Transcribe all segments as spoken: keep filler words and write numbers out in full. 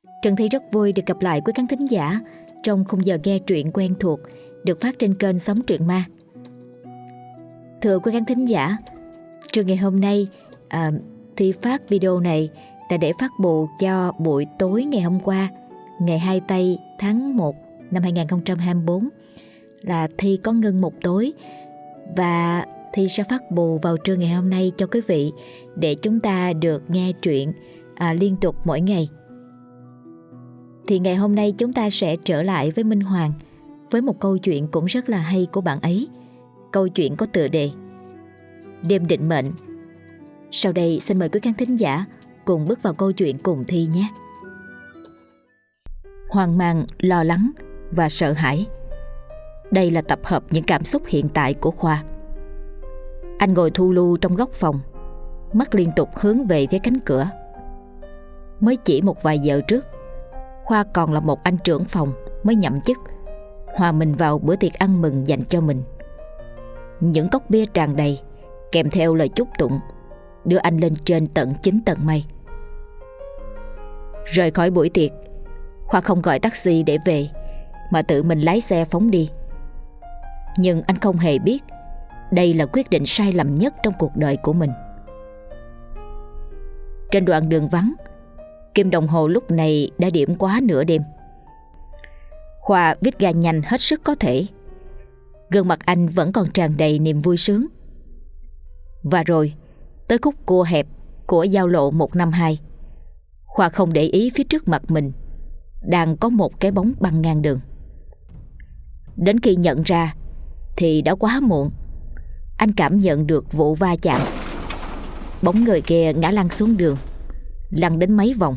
Trần Thi rất vui được gặp lại quý khán thính giả trong khung giờ nghe truyện quen thuộc được phát trên kênh Sống Truyện Ma. Thưa quý khán thính giả, trưa ngày hôm nay à, Thi phát video này là để phát bù cho buổi tối ngày hôm qua, ngày hai tây tháng một năm hai nghìn không trăm hai mươi tư, là Thi có ngưng một tối, và Thi sẽ phát bù vào trưa ngày hôm nay cho quý vị để chúng ta được nghe truyện à, liên tục mỗi ngày. Thì ngày hôm nay chúng ta sẽ trở lại với Minh Hoàng với một câu chuyện cũng rất là hay của bạn ấy. Câu chuyện có tựa đề Đêm định mệnh. Sau đây xin mời quý khán thính giả cùng bước vào câu chuyện cùng Thi nhé. Hoang mang, lo lắng và sợ hãi. Đây là tập hợp những cảm xúc hiện tại của Khoa. Anh ngồi thu lu trong góc phòng, mắt liên tục hướng về phía cánh cửa. Mới chỉ một vài giờ trước, Khoa còn là một anh trưởng phòng mới nhậm chức, hòa mình vào bữa tiệc ăn mừng dành cho mình. Những cốc bia tràn đầy, kèm theo lời chúc tụng, đưa anh lên trên tận chín tầng mây. Rời khỏi buổi tiệc, Khoa không gọi taxi để về, mà tự mình lái xe phóng đi. Nhưng anh không hề biết đây là quyết định sai lầm nhất trong cuộc đời của mình. Trên đoạn đường vắng, kim đồng hồ lúc này đã điểm quá nửa đêm. Khoa viết ga nhanh hết sức có thể. Gương mặt anh vẫn còn tràn đầy niềm vui sướng. Và rồi tới khúc cua hẹp của giao lộ một năm hai, Khoa không để ý phía trước mặt mình đang có một cái bóng băng ngang đường. Đến khi nhận ra thì đã quá muộn. Anh cảm nhận được vụ va chạm. Bóng người kia ngã lăn xuống đường, lăn đến mấy vòng.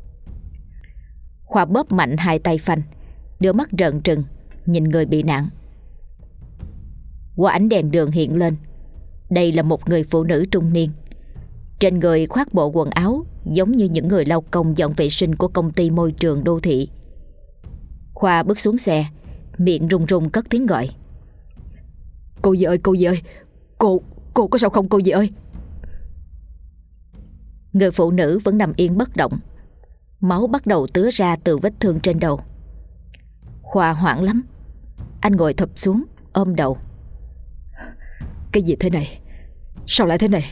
Khoa bóp mạnh hai tay phanh, đưa mắt trợn trừng nhìn người bị nạn. Qua ánh đèn đường hiện lên, đây là một người phụ nữ trung niên. Trên người khoác bộ quần áo giống như những người lao công dọn vệ sinh của công ty môi trường đô thị. Khoa bước xuống xe, miệng run run cất tiếng gọi: "Cô dì ơi, cô dì ơi, cô, cô có sao không cô dì ơi?" Người phụ nữ vẫn nằm yên bất động. Máu bắt đầu tứa ra từ vết thương trên đầu. Khoa hoảng lắm. Anh ngồi thụp xuống ôm đầu. "Cái gì thế này? Sao lại thế này?"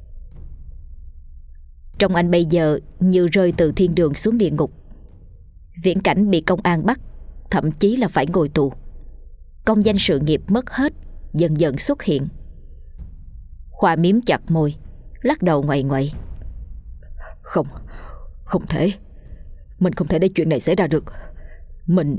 Trong anh bây giờ như rơi từ thiên đường xuống địa ngục. Viễn cảnh bị công an bắt, thậm chí là phải ngồi tù. Công danh sự nghiệp mất hết dần dần xuất hiện. Khoa miếm chặt môi, lắc đầu ngoại ngoại. Không, không thể. Mình không thể để chuyện này xảy ra được. Mình...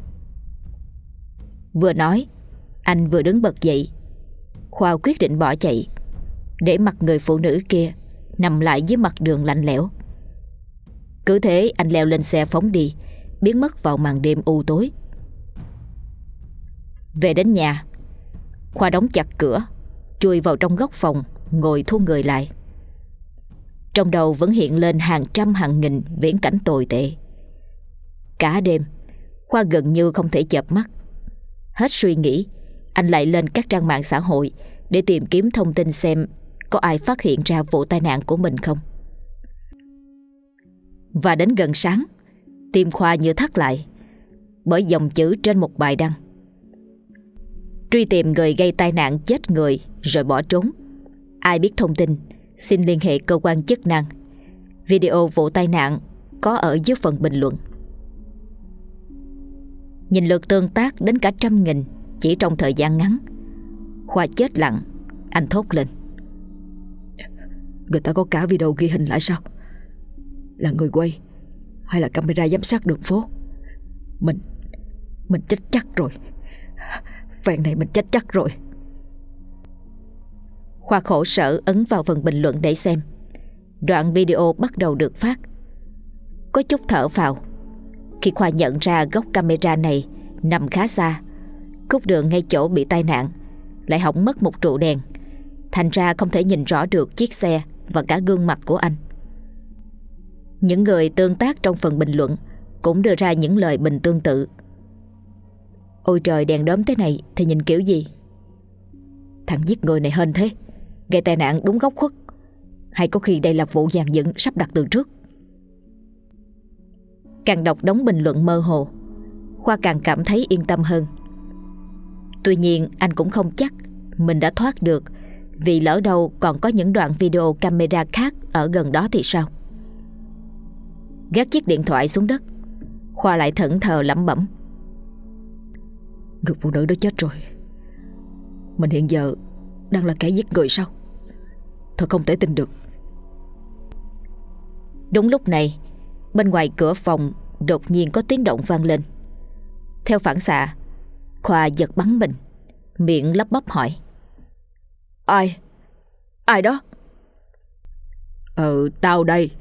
Vừa nói, anh vừa đứng bật dậy. Khoa quyết định bỏ chạy, để mặc người phụ nữ kia nằm lại dưới mặt đường lạnh lẽo. Cứ thế anh leo lên xe phóng đi, biến mất vào màn đêm u tối. Về đến nhà, Khoa đóng chặt cửa, chui vào trong góc phòng, ngồi thu người lại. Trong đầu vẫn hiện lên hàng trăm hàng nghìn viễn cảnh tồi tệ. Cả đêm, Khoa gần như không thể chợp mắt. Hết suy nghĩ, anh lại lên các trang mạng xã hội để tìm kiếm thông tin xem có ai phát hiện ra vụ tai nạn của mình không. Và đến gần sáng, tim Khoa như thắt lại bởi dòng chữ trên một bài đăng: truy tìm người gây tai nạn chết người rồi bỏ trốn. Ai biết thông tin xin liên hệ cơ quan chức năng. Video vụ tai nạn có ở dưới phần bình luận. Nhìn lượt tương tác đến cả trăm nghìn chỉ trong thời gian ngắn, Khoa chết lặng. Anh thốt lên: Người ta có cả video ghi hình lại sao? Là người quay hay là camera giám sát đường phố? Mình Mình chết chắc rồi. Phen này mình chết chắc rồi. Khoa khổ sở ấn vào phần bình luận để xem. Đoạn video bắt đầu được phát. Có chút thở phào khi Khoa nhận ra góc camera này nằm khá xa. Khúc đường ngay chỗ bị tai nạn lại hỏng mất một trụ đèn, thành ra không thể nhìn rõ được chiếc xe và cả gương mặt của anh. Những người tương tác trong phần bình luận cũng đưa ra những lời bình tương tự. Ôi trời, đèn đóm thế này thì nhìn kiểu gì? Thằng giết người này hên thế, gây tai nạn đúng góc khuất. Hay có khi đây là vụ dàn dựng sắp đặt từ trước. Càng đọc đống bình luận mơ hồ, Khoa càng cảm thấy yên tâm hơn. Tuy nhiên anh cũng không chắc mình đã thoát được, vì lỡ đâu còn có những đoạn video camera khác ở gần đó thì sao. Gác chiếc điện thoại xuống đất, Khoa lại thẫn thờ lẩm bẩm. Người phụ nữ đó chết rồi. Mình hiện giờ đang là kẻ giết người sao? Thật không thể tin được. Đúng lúc này, bên ngoài cửa phòng đột nhiên có tiếng động vang lên. Theo phản xạ, Khoa giật bắn mình, miệng lắp bắp hỏi. Ai? Ai đó? Ừ, tao đây.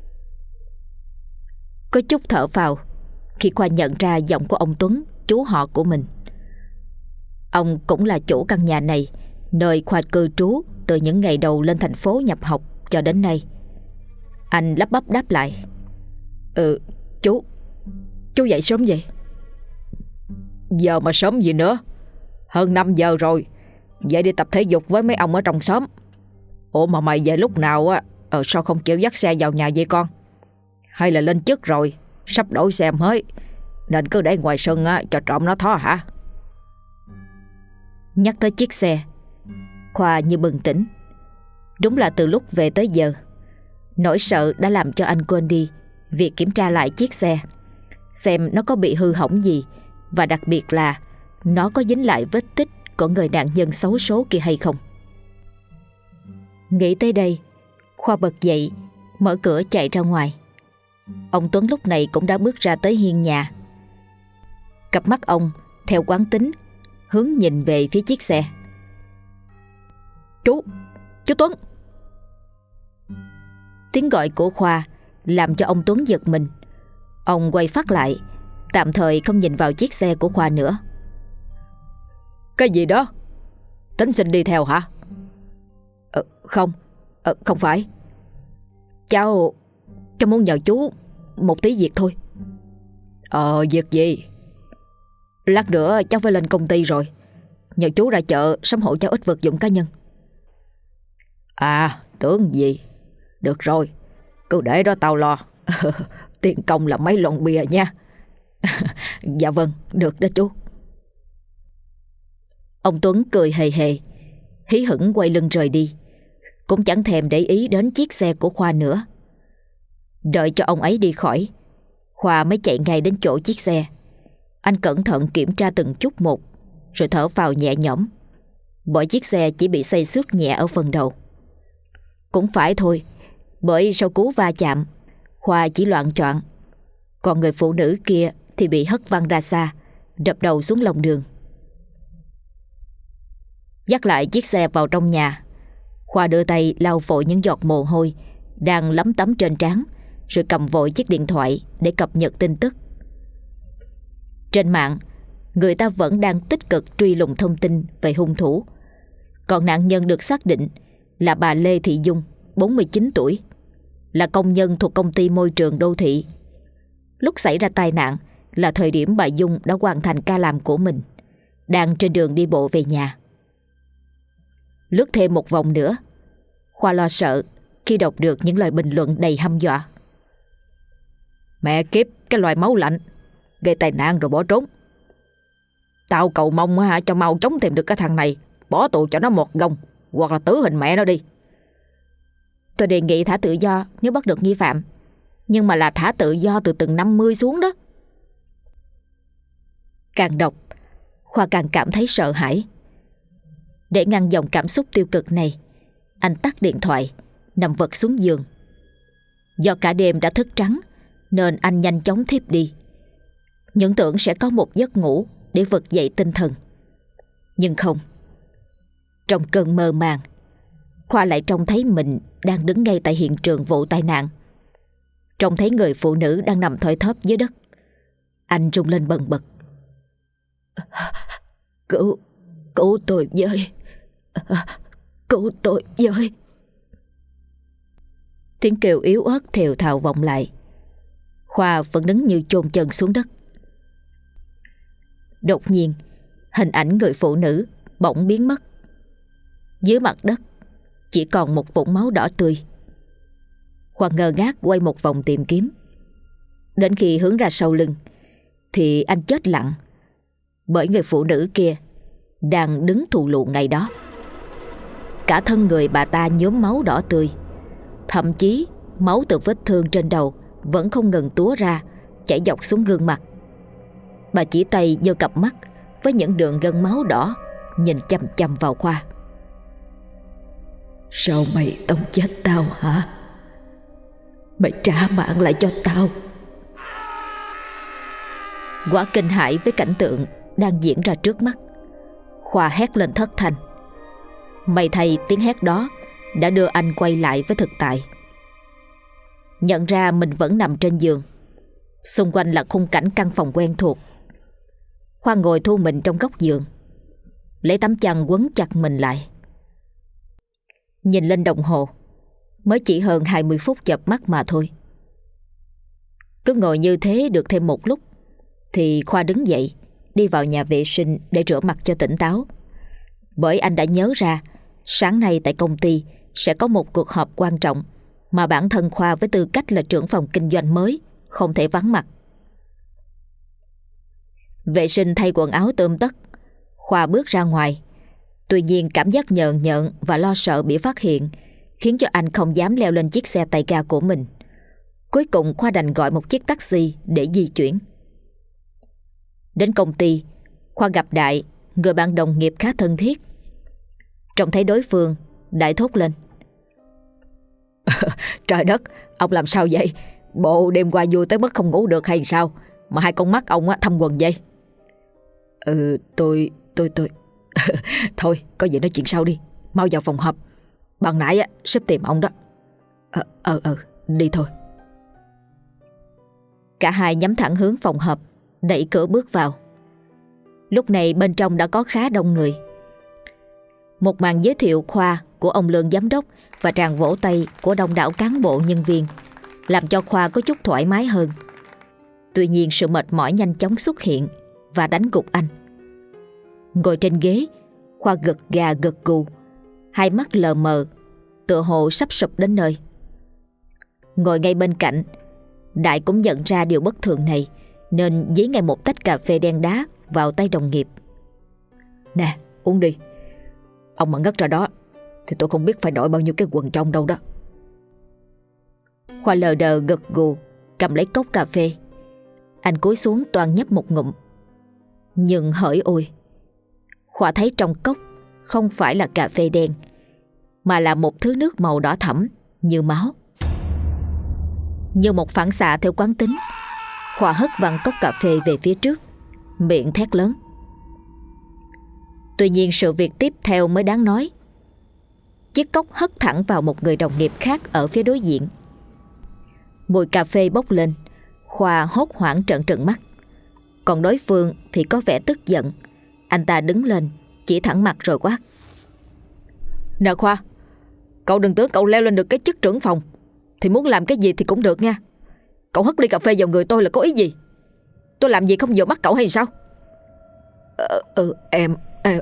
Có chút thở phào khi Khoa nhận ra giọng của ông Tuấn, chú họ của mình. Ông cũng là chủ căn nhà này, nơi Khoa cư trú từ những ngày đầu lên thành phố nhập học cho đến nay. Anh lắp bắp đáp lại. Ừ, chú Chú dậy sớm vậy? Giờ mà sớm gì nữa, hơn năm giờ rồi. Dậy đi tập thể dục với mấy ông ở trong xóm. Ủa mà mày về lúc nào á? Ờ, sao không chịu dắt xe vào nhà vậy con? Hay là lên chức rồi, sắp đổi xe mới, nên cứ để ngoài sân á, cho trộm nó thó hả? Nhắc tới chiếc xe, Khoa như bừng tỉnh. Đúng là từ lúc về tới giờ, nỗi sợ đã làm cho anh quên đi việc kiểm tra lại chiếc xe, xem nó có bị hư hỏng gì, và đặc biệt là nó có dính lại vết tích của người nạn nhân xấu số kia hay không. Nghĩ tới đây, Khoa bật dậy, mở cửa chạy ra ngoài. Ông Tuấn lúc này cũng đã bước ra tới hiên nhà. Cặp mắt ông theo quán tính hướng nhìn về phía chiếc xe. Chú, chú Tuấn. Tiếng gọi của Khoa làm cho ông Tuấn giật mình. Ông quay phát lại, tạm thời không nhìn vào chiếc xe của Khoa nữa. Cái gì đó? Tính xin đi theo hả? Ờ, không, ờ, không phải. Cháu, cháu muốn nhờ chú một tí việc thôi. Ờ, việc gì? Lát nữa cháu phải lên công ty rồi, nhờ chú ra chợ sắm hộ cháu ít vật dụng cá nhân. À, tưởng gì. Được rồi, cứ để đó tao lo. Tiền công là mấy lon bia nha. Dạ vâng, được đó chú. Ông Tuấn cười hề hề, hí hửng quay lưng rời đi, cũng chẳng thèm để ý đến chiếc xe của Khoa nữa. Đợi cho ông ấy đi khỏi, Khoa mới chạy ngay đến chỗ chiếc xe. Anh cẩn thận kiểm tra từng chút một, rồi thở phào nhẹ nhõm, bởi chiếc xe chỉ bị xây xước nhẹ ở phần đầu. Cũng phải thôi, bởi sau cú va chạm, Khoa chỉ loạng choạng, còn người phụ nữ kia thì bị hất văng ra xa, đập đầu xuống lòng đường. Dắt lại chiếc xe vào trong nhà, Khoa đưa tay lau vội những giọt mồ hôi đang lấm tấm trên trán, rồi cầm vội chiếc điện thoại để cập nhật tin tức. Trên mạng, người ta vẫn đang tích cực truy lùng thông tin về hung thủ. Còn nạn nhân được xác định là bà Lê Thị Dung, bốn mươi chín tuổi, là công nhân thuộc công ty môi trường đô thị. Lúc xảy ra tai nạn là thời điểm bà Dung đã hoàn thành ca làm của mình, đang trên đường đi bộ về nhà. Lướt thêm một vòng nữa, Khoa lo sợ khi đọc được những lời bình luận đầy hăm dọa. Mẹ kiếp, cái loài máu lạnh, gây tai nạn rồi bỏ trốn. Tao cầu mong hả, cho mau chống tìm được cái thằng này, bỏ tù cho nó một gông, hoặc là tử hình mẹ nó đi. Tôi đề nghị thả tự do nếu bắt được nghi phạm, nhưng mà là thả tự do từ tầng năm mươi xuống đó. Càng đọc, Khoa càng cảm thấy sợ hãi. Để ngăn dòng cảm xúc tiêu cực này, anh tắt điện thoại, nằm vật xuống giường. Do cả đêm đã thức trắng nên anh nhanh chóng thiếp đi, những tưởng sẽ có một giấc ngủ để vực dậy tinh thần. Nhưng không. Trong cơn mơ màng, Khoa lại trông thấy mình đang đứng ngay tại hiện trường vụ tai nạn. Trông thấy người phụ nữ đang nằm thoi thóp dưới đất. Anh rung lên bần bật. Cứu, cứu tôi với, cứu tôi với. Tiếng kêu yếu ớt thều thào vọng lại. Khoa vẫn đứng như chôn chân xuống đất. Đột nhiên, hình ảnh người phụ nữ bỗng biến mất. Dưới mặt đất chỉ còn một vũng máu đỏ tươi. Khoa ngơ ngác quay một vòng tìm kiếm. Đến khi hướng ra sau lưng thì anh chết lặng, bởi người phụ nữ kia đang đứng thù lù ngay đó. Cả thân người bà ta nhuốm máu đỏ tươi, thậm chí máu từ vết thương trên đầu vẫn không ngừng túa ra, chảy dọc xuống gương mặt. Bà chỉ tay giơ cặp mắt với những đường gân máu đỏ, nhìn chằm chằm vào Khoa. Sao mày tông chết tao hả? Mày trả mạng lại cho tao. Quá kinh hãi với cảnh tượng đang diễn ra trước mắt, Khoa hét lên thất thanh. May thay tiếng hét đó đã đưa anh quay lại với thực tại. Nhận ra mình vẫn nằm trên giường, xung quanh là khung cảnh căn phòng quen thuộc. Khoa ngồi thu mình trong góc giường, lấy tấm chăn quấn chặt mình lại. Nhìn lên đồng hồ, mới chỉ hơn hai mươi phút chợp mắt mà thôi. Cứ ngồi như thế được thêm một lúc thì Khoa đứng dậy, đi vào nhà vệ sinh để rửa mặt cho tỉnh táo. Bởi anh đã nhớ ra sáng nay tại công ty sẽ có một cuộc họp quan trọng mà bản thân Khoa với tư cách là trưởng phòng kinh doanh mới không thể vắng mặt. Vệ sinh thay quần áo tươm tất, Khoa bước ra ngoài. Tuy nhiên cảm giác nhợn nhợn và lo sợ bị phát hiện khiến cho anh không dám leo lên chiếc xe tay ga của mình. Cuối cùng Khoa đành gọi một chiếc taxi để di chuyển. Đến công ty, Khoa gặp Đại, người bạn đồng nghiệp khá thân thiết. Trông thấy đối phương, Đại thốt lên. Trời đất, ông làm sao vậy? Bộ đêm qua vui tới mức không ngủ được hay sao mà hai con mắt ông thâm quầng vậy? Ừ, tôi, tôi, tôi Thôi, có gì nói chuyện sau đi. Mau vào phòng họp. Ban nãy á, sếp tìm ông đó. Ờ, ờ, ờ, đi thôi. Cả hai nhắm thẳng hướng phòng họp, đẩy cửa bước vào. Lúc này bên trong đã có khá đông người. Một màn giới thiệu Khoa của ông Lương giám đốc và tràng vỗ tay của đông đảo cán bộ nhân viên làm cho Khoa có chút thoải mái hơn. Tuy nhiên sự mệt mỏi nhanh chóng xuất hiện và đánh gục anh. Ngồi trên ghế, Khoa gật gà gật gù, hai mắt lờ mờ, tựa hồ sắp sụp đến nơi. Ngồi ngay bên cạnh, Đại cũng nhận ra điều bất thường này nên dí ngay một tách cà phê đen đá vào tay đồng nghiệp. Nè, uống đi. Ông mà ngất ra đó thì tôi không biết phải đổi bao nhiêu cái quần trong đâu đó. Khoa lờ đờ gật gù, cầm lấy cốc cà phê. Anh cúi xuống toàn nhấp một ngụm. Nhưng hỡi ôi, Khoa thấy trong cốc không phải là cà phê đen, mà là một thứ nước màu đỏ thẫm như máu. Như một phản xạ theo quán tính, Khoa hất văng cốc cà phê về phía trước, miệng thét lớn. Tuy nhiên sự việc tiếp theo mới đáng nói. Chiếc cốc hất thẳng vào một người đồng nghiệp khác ở phía đối diện. Mùi cà phê bốc lên, Khoa hốt hoảng trợn trừng mắt. Còn đối phương thì có vẻ tức giận. Anh ta đứng lên, chỉ thẳng mặt rồi quát. Nè Khoa, cậu đừng tưởng cậu leo lên được cái chức trưởng phòng thì muốn làm cái gì thì cũng được nha. Cậu hất ly cà phê vào người tôi là có ý gì? Tôi làm gì không vừa mắt cậu hay sao? Ừ, ừ em, em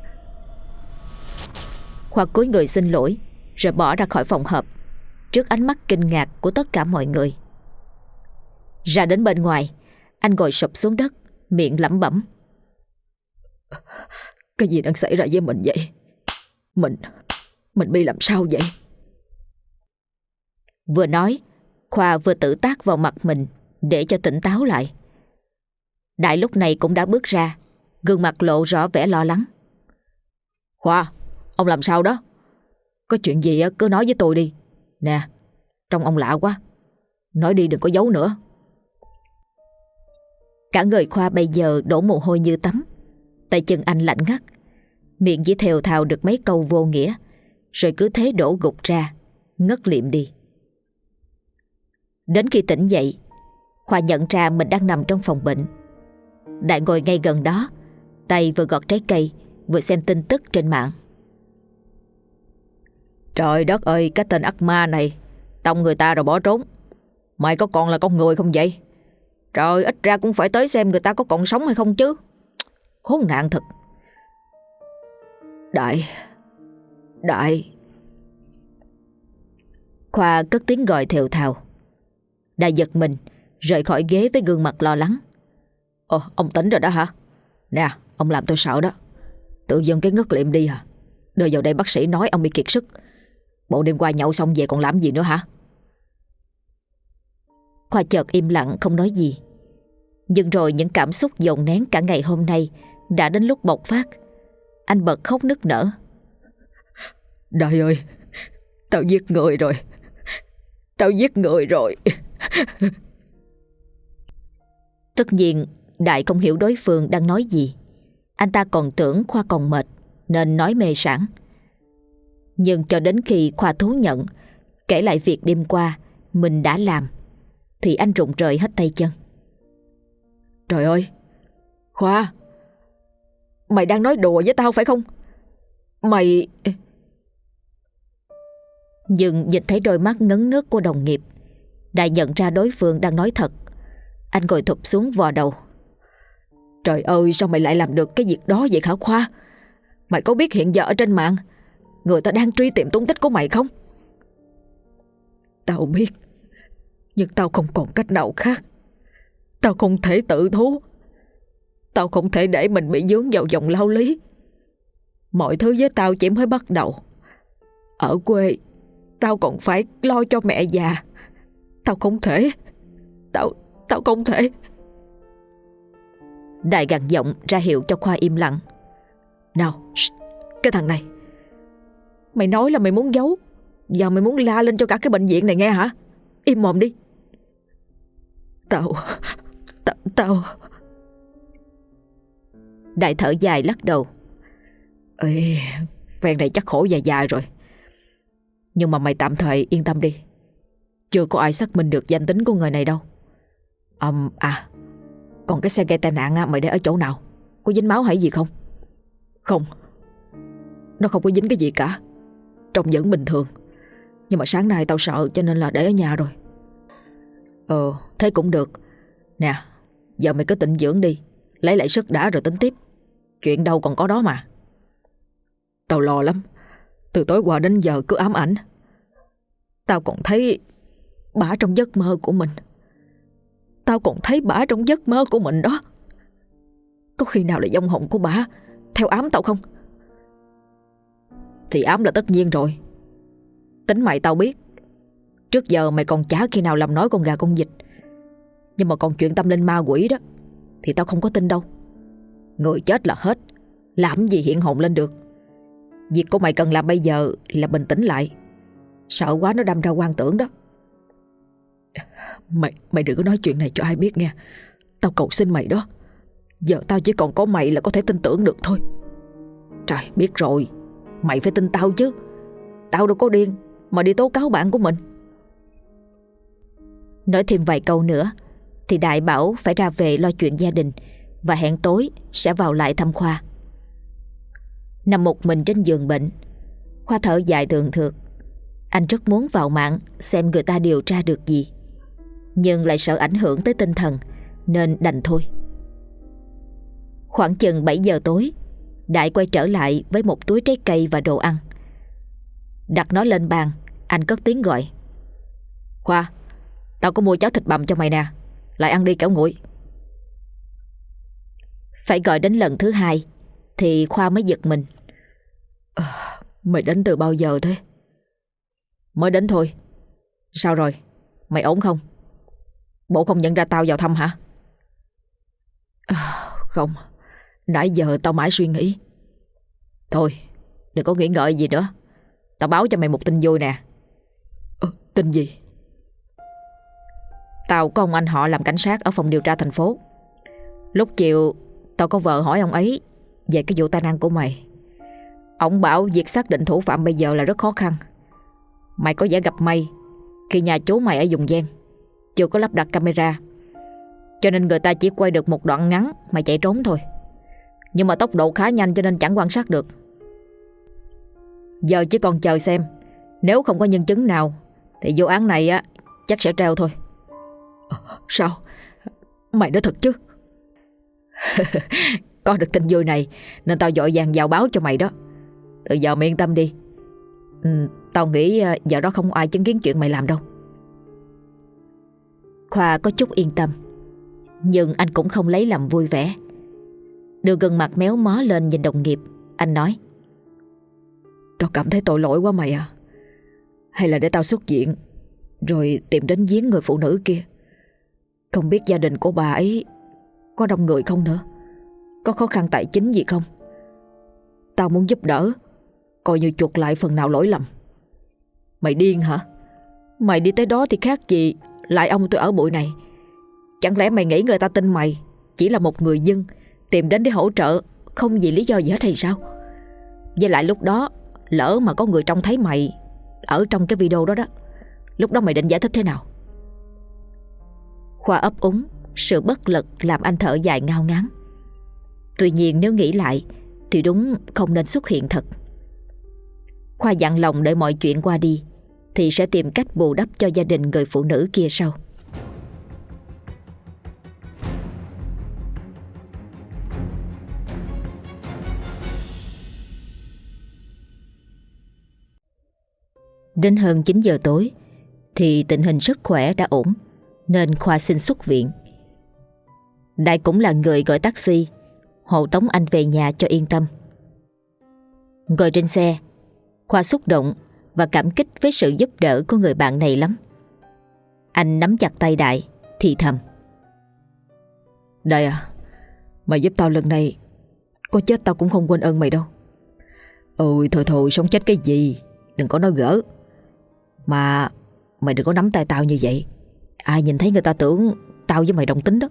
Khoa cúi người xin lỗi rồi bỏ ra khỏi phòng họp trước ánh mắt kinh ngạc của tất cả mọi người. Ra đến bên ngoài, anh ngồi sụp xuống đất, miệng lẩm bẩm. Cái gì đang xảy ra với mình vậy? Mình, mình bị làm sao vậy? Vừa nói, Khoa vừa tự tát vào mặt mình để cho tỉnh táo lại. Đại lúc này cũng đã bước ra, gương mặt lộ rõ vẻ lo lắng. Khoa, ông làm sao đó? Có chuyện gì cứ nói với tôi đi. Nè, trông ông lạ quá. Nói đi đừng có giấu nữa. Cả người Khoa bây giờ đổ mồ hôi như tắm. Tay chân anh lạnh ngắt, miệng chỉ thều thào được mấy câu vô nghĩa, rồi cứ thế đổ gục ra, ngất liệm đi. Đến khi tỉnh dậy, Khoa nhận ra mình đang nằm trong phòng bệnh. Đại ngồi ngay gần đó, tay vừa gọt trái cây vừa xem tin tức trên mạng. Trời đất ơi, cái tên ác ma này tông người ta rồi bỏ trốn. Mày có còn là con người không vậy? Trời, ít ra cũng phải tới xem người ta có còn sống hay không chứ. Khốn nạn thật. Đại Đại Khoa cất tiếng gọi thều thào. Đại giật mình, rời khỏi ghế với gương mặt lo lắng. Ồ, ông tỉnh rồi đó hả? Nè, ông làm tôi sợ đó. Tự dưng cái ngất liệm đi hả? Đưa vào đây bác sĩ nói ông bị kiệt sức. Bộ đêm qua nhậu xong về còn làm gì nữa hả? Khoa chợt im lặng không nói gì. Nhưng rồi những cảm xúc dồn nén cả ngày hôm nay đã đến lúc bộc phát. Anh bật khóc nức nở. Đại ơi, tao giết người rồi. Tao giết người rồi. Tất nhiên Đại không hiểu đối phương đang nói gì. Anh ta còn tưởng Khoa còn mệt nên nói mê sảng. Nhưng cho đến khi Khoa thú nhận, kể lại việc đêm qua mình đã làm, thì anh rụng rời hết tay chân. Trời ơi, Khoa, mày đang nói đùa với tao phải không? Mày... Nhưng nhìn thấy đôi mắt ngấn nước của đồng nghiệp, Đại nhận ra đối phương đang nói thật. Anh ngồi thụp xuống vò đầu. Trời ơi, sao mày lại làm được cái việc đó vậy hả Khoa? Mày có biết hiện giờ ở trên mạng người ta đang truy tìm tung tích của mày không? Tao biết, nhưng tao không còn cách nào khác. Tao không thể tự thú. Tao không thể để mình bị dướng vào vòng lao lý. Mọi thứ với tao chỉ mới bắt đầu. Ở quê tao còn phải lo cho mẹ già. Tao không thể. Tao, tao không thể. Đại gằn giọng ra hiệu cho Khoa im lặng. Nào, shh, cái thằng này, mày nói là mày muốn giấu, giờ mày muốn la lên cho cả cái bệnh viện này nghe hả? Im mồm đi. Tao, tao, tao... Đại thở dài lắc đầu. Ê, phen này chắc khổ dài dài rồi. Nhưng mà mày tạm thời yên tâm đi. Chưa có ai xác minh được danh tính của người này đâu. um, À, còn cái xe gây tai nạn mày để ở chỗ nào? Có dính máu hay gì không? Không, nó không có dính cái gì cả. Trông vẫn bình thường. Nhưng mà sáng nay tao sợ cho nên là để ở nhà rồi. Ờ, thế cũng được. Nè, giờ mày cứ tịnh dưỡng đi, lấy lại sức đã rồi tính tiếp. Chuyện đâu còn có đó mà. Tao lo lắm. Từ tối qua đến giờ cứ ám ảnh. Tao còn thấy bả trong giấc mơ của mình. Tao còn thấy bả trong giấc mơ của mình đó. Có khi nào là vong hồn của bả theo ám tao không? Thì ám là tất nhiên rồi. Tính mày tao biết. Trước giờ mày còn chả khi nào làm nói con gà con vịt. Nhưng mà còn chuyện tâm linh ma quỷ đó thì tao không có tin đâu. Người chết là hết, làm gì hiện hồn lên được. Việc của mày cần làm bây giờ là bình tĩnh lại. Sợ quá nó đâm ra quan tưởng đó. Mày, mày đừng có nói chuyện này cho ai biết nghe. Tao cầu xin mày đó. Giờ tao chỉ còn có mày là có thể tin tưởng được thôi. Trời, biết rồi. Mày phải tin tao chứ. Tao đâu có điên mà đi tố cáo bạn của mình. Nói thêm vài câu nữa thì Đại bảo phải ra về lo chuyện gia đình và hẹn tối sẽ vào lại thăm Khoa. Nằm một mình trên giường bệnh, Khoa thở dài thường thượt. Anh rất muốn vào mạng xem người ta điều tra được gì, nhưng lại sợ ảnh hưởng tới tinh thần nên đành thôi. Khoảng chừng bảy giờ tối, Đại quay trở lại với một túi trái cây và đồ ăn. Đặt nó lên bàn, anh cất tiếng gọi. Khoa, tao có mua cháo thịt bằm cho mày nè, lại ăn đi kẻo nguội. Phải gọi đến lần thứ hai thì Khoa mới giật mình. À, mày đến từ bao giờ thế? Mới đến thôi. Sao rồi? Mày ổn không? Bộ không nhận ra tao vào thăm hả? À, không. Nãy giờ tao mãi suy nghĩ. Thôi, đừng có nghĩ ngợi gì nữa. Tao báo cho mày một tin vui nè. Ờ, tin gì? Tao có ông anh họ làm cảnh sát ở phòng điều tra thành phố. Lúc chiều tao có vợ hỏi ông ấy về cái vụ tai nạn của mày. Ông bảo việc xác định thủ phạm bây giờ là rất khó khăn. Mày có vẻ gặp may khi nhà chú mày ở vùng ven chưa có lắp đặt camera, cho nên người ta chỉ quay được một đoạn ngắn mày chạy trốn thôi. Nhưng mà tốc độ khá nhanh cho nên chẳng quan sát được. Giờ chỉ còn chờ xem. Nếu không có nhân chứng nào thì vụ án này á chắc sẽ treo thôi. À, sao? Mày nói thật chứ? Có được tin vui này nên tao vội vàng vào báo cho mày đó. Từ giờ mày yên tâm đi. ừ, Tao nghĩ giờ đó không ai chứng kiến chuyện mày làm đâu. Khoa có chút yên tâm, nhưng anh cũng không lấy làm vui vẻ. Đưa gương mặt méo mó lên nhìn đồng nghiệp, anh nói: Tao cảm thấy tội lỗi quá mày à. Hay là để tao xuất viện rồi tìm đến giếng người phụ nữ kia. Không biết gia đình của bà ấy có đông người không nữa, có khó khăn tài chính gì không. Tao muốn giúp đỡ, coi như chuộc lại phần nào lỗi lầm. Mày điên hả? Mày đi tới đó thì khác gì lại ông tôi ở bụi này. Chẳng lẽ mày nghĩ người ta tin mày chỉ là một người dân tìm đến để hỗ trợ, không vì lý do gì hết hay sao? Với lại lúc đó lỡ mà có người trông thấy mày ở trong cái video đó đó, lúc đó mày định giải thích thế nào? Khoa ấp úng, sự bất lực làm anh thở dài ngao ngán. Tuy nhiên nếu nghĩ lại thì đúng không nên xuất hiện thật. Khoa dặn lòng đợi mọi chuyện qua đi thì sẽ tìm cách bù đắp cho gia đình người phụ nữ kia sau. Đến hơn chín giờ tối thì tình hình sức khỏe đã ổn, nên Khoa xin xuất viện. Đại cũng là người gọi taxi hộ tống anh về nhà cho yên tâm. Ngồi trên xe, Khoa xúc động và cảm kích với sự giúp đỡ của người bạn này lắm. Anh nắm chặt tay Đại thì thầm: Đại à, mày giúp tao lần này, có chết tao cũng không quên ơn mày đâu. Ôi thôi thôi, sống chết cái gì, đừng có nói gỡ. Mà mày đừng có nắm tay tao như vậy, ai nhìn thấy người ta tưởng tao với mày đồng tính đó.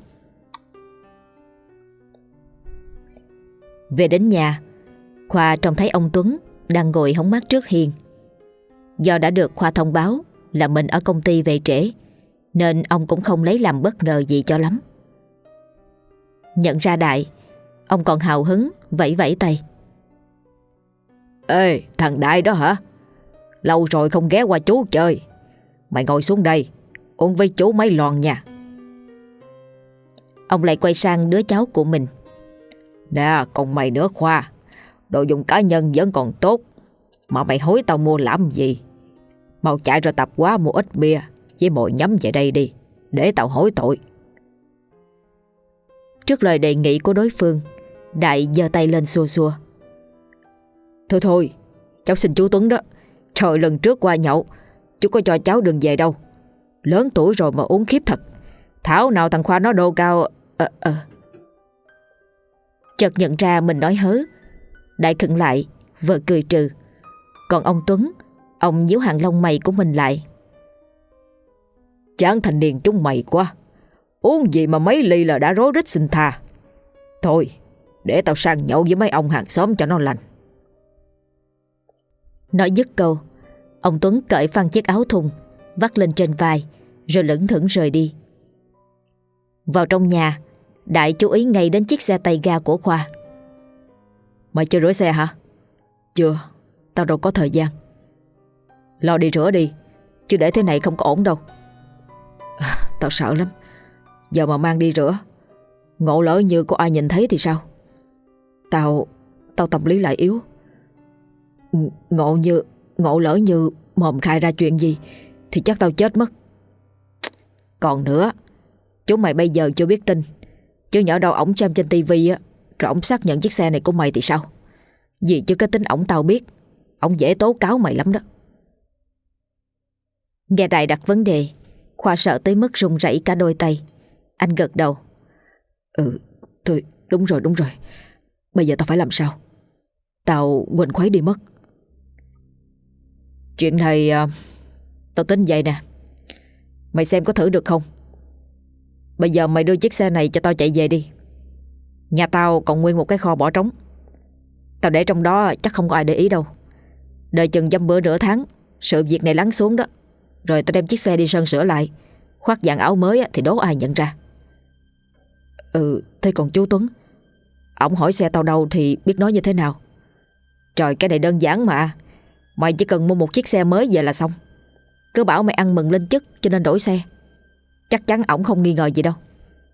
Về đến nhà, Khoa trông thấy ông Tuấn đang ngồi hóng mát trước hiên. Do đã được Khoa thông báo là mình ở công ty về trễ, nên ông cũng không lấy làm bất ngờ gì cho lắm. Nhận ra Đại, ông còn hào hứng vẫy vẫy tay: Ê, thằng Đại đó hả? Lâu rồi không ghé qua chú chơi. Mày ngồi xuống đây, uống với chú mấy lon nha. Ông lại quay sang đứa cháu của mình: Nè, còn mày nữa Khoa, đồ dùng cá nhân vẫn còn tốt, mà mày hối tao mua làm gì? Mau chạy ra tạp hóa mua ít bia với mồi nhắm về đây đi, để tao hối tội. Trước lời đề nghị của đối phương, Đại giơ tay lên xua xua: Thôi thôi, cháu xin chú Tuấn đó. Trời, lần trước qua nhậu chú có cho cháu đừng về đâu. Lớn tuổi rồi mà uống khiếp thật. Thảo nào thằng Khoa nó độ cao. Ờ ờ Chợt nhận ra mình nói hớ, Đại khựng lại, vờ cười trừ. Còn ông Tuấn, ông nhíu hàng lông mày của mình lại: Chán thanh niên chúng mày quá, uống gì mà mấy ly là đã rối rít xin tha. Thôi, để tao sang nhậu với mấy ông hàng xóm cho nó lành. Nói dứt câu, ông Tuấn cởi phăng chiếc áo thun vắt lên trên vai, rồi lững thững rời đi. Vào trong nhà, Đại chú ý ngay đến chiếc xe tay ga của Khoa. Mày chưa rửa xe hả? Chưa, tao đâu có thời gian. Lo đi rửa đi, chứ để thế này không có ổn đâu. À, tao sợ lắm. Giờ mà mang đi rửa, ngộ lỡ như có ai nhìn thấy thì sao? Tao, tao tâm lý lại yếu. Ngộ như, ngộ lỡ như mồm khai ra chuyện gì thì chắc tao chết mất. Còn nữa, chúng mày bây giờ chưa biết tin, chứ nhỡ đâu ổng xem trên tivi á, rồi ổng xác nhận chiếc xe này của mày thì sao? Vì chứ cái tính ổng tao biết, ổng dễ tố cáo mày lắm đó. Nghe Đại đặt vấn đề, Khoa sợ tới mức run rẩy cả đôi tay. Anh gật đầu: Ừ, thôi đúng rồi đúng rồi. Bây giờ tao phải làm sao? Tao quên khuấy đi mất. Chuyện này à, tao tính vậy nè. Mày xem có thử được không? Bây giờ mày đưa chiếc xe này cho tao chạy về đi. Nhà tao còn nguyên một cái kho bỏ trống. Tao để trong đó chắc không có ai để ý đâu. Đợi chừng dăm bữa nửa tháng, sự việc này lắng xuống đó, rồi tao đem chiếc xe đi sơn sửa lại, khoác dạng áo mới thì đố ai nhận ra. Ừ, thế còn chú Tuấn, ổng hỏi xe tao đâu thì biết nói như thế nào? Trời, cái này đơn giản mà. Mày chỉ cần mua một chiếc xe mới về là xong. Cứ bảo mày ăn mừng lên chức cho nên đổi xe. Chắc chắn ổng không nghi ngờ gì đâu.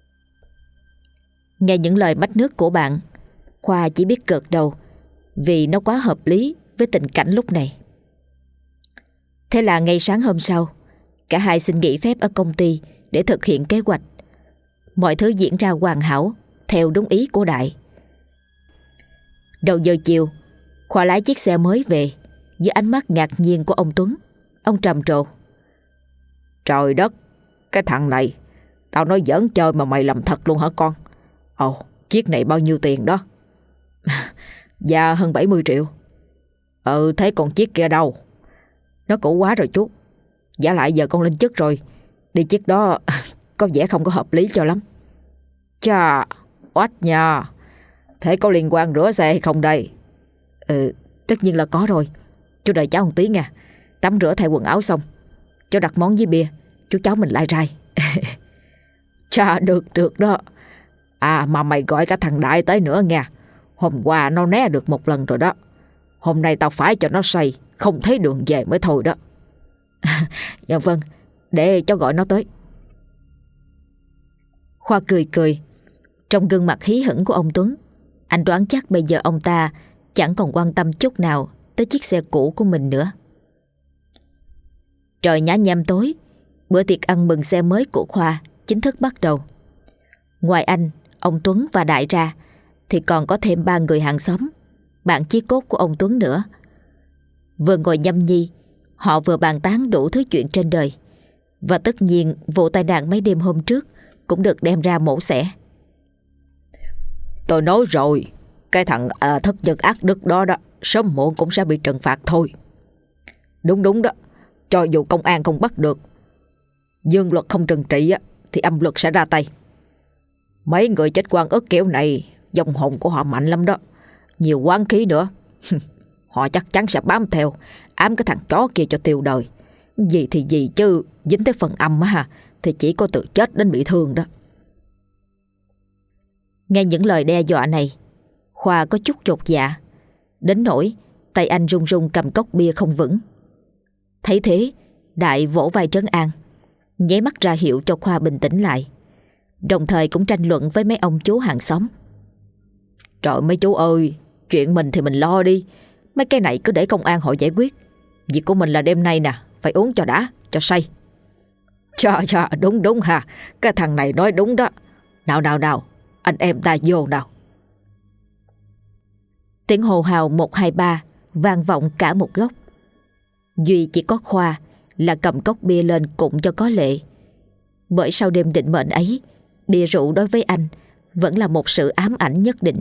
Nghe những lời mách nước của bạn, Khoa chỉ biết gật đầu, vì nó quá hợp lý với tình cảnh lúc này. Thế là ngay sáng hôm sau, cả hai xin nghỉ phép ở công ty để thực hiện kế hoạch. Mọi thứ diễn ra hoàn hảo theo đúng ý của Đại. Đầu giờ chiều, Khoa lái chiếc xe mới về với ánh mắt ngạc nhiên của ông Tuấn. Ông trầm trồ: Trời đất, cái thằng này, tao nói giỡn chơi mà mày làm thật luôn hả con? Ồ, chiếc này bao nhiêu tiền đó? Dạ hơn bảy mươi triệu. Ừ, thế còn chiếc kia đâu? Nó cũ quá rồi chú. Giả lại giờ con lên chức rồi, đi chiếc đó có vẻ không có hợp lý cho lắm. Chà, oách nha. Thế có liên quan rửa xe hay không đây? Ừ, tất nhiên là có rồi. Chú đợi cháu một tí nha. Tắm rửa thay quần áo xong, cháu đặt món với bia, chú cháu mình lai rai. Chà, được được đó. À mà mày gọi cả thằng Đại tới nữa nha. Hôm qua nó né được một lần rồi đó. Hôm nay tao phải cho nó say, không thấy đường về mới thôi đó. Dạ vâng, để cháu gọi nó tới. Khoa cười cười. Trong gương mặt hí hửng của ông Tuấn, anh đoán chắc bây giờ ông ta chẳng còn quan tâm chút nào tới chiếc xe cũ của mình nữa. Trời nhá nhem tối, bữa tiệc ăn mừng xe mới của Khoa chính thức bắt đầu. Ngoài anh, ông Tuấn và Đại ra thì còn có thêm ba người hàng xóm, bạn chí cốt của ông Tuấn nữa. Vừa ngồi nhâm nhi, họ vừa bàn tán đủ thứ chuyện trên đời. Và tất nhiên vụ tai nạn mấy đêm hôm trước cũng được đem ra mổ xẻ. Tôi nói rồi, cái thằng à, thất nhân ác đức đó đó, sớm muộn cũng sẽ bị trừng phạt thôi. Đúng đúng đó, cho dù công an không bắt được, dương luật không trừng trị á, thì âm luật sẽ ra tay. Mấy người chết oan ức kiểu này, dòng hồn của họ mạnh lắm đó, nhiều oán khí nữa. Họ chắc chắn sẽ bám theo, ám cái thằng chó kia cho tiêu đời. Gì thì gì chứ, dính tới phần âm á ha, thì chỉ có từ chết đến bị thương đó. Nghe những lời đe dọa này, Khoa có chút chột dạ, đến nỗi tay anh run run cầm cốc bia không vững. Thấy thế, Đại vỗ vai trấn an, nháy mắt ra hiệu cho Khoa bình tĩnh lại, đồng thời cũng tranh luận với mấy ông chú hàng xóm. Trời mấy chú ơi, chuyện mình thì mình lo đi, mấy cái này cứ để công an họ giải quyết. Việc của mình là đêm nay nè, phải uống cho đã, cho say. Chà chà, đúng đúng ha, cái thằng này nói đúng đó. Nào nào nào, anh em ta vô nào. Tiếng hô hào một hai ba vang vọng cả một góc. Duy chỉ có Khoa là cầm cốc bia lên cũng cho có lệ. Bởi sau đêm định mệnh ấy, bia rượu đối với anh vẫn là một sự ám ảnh nhất định.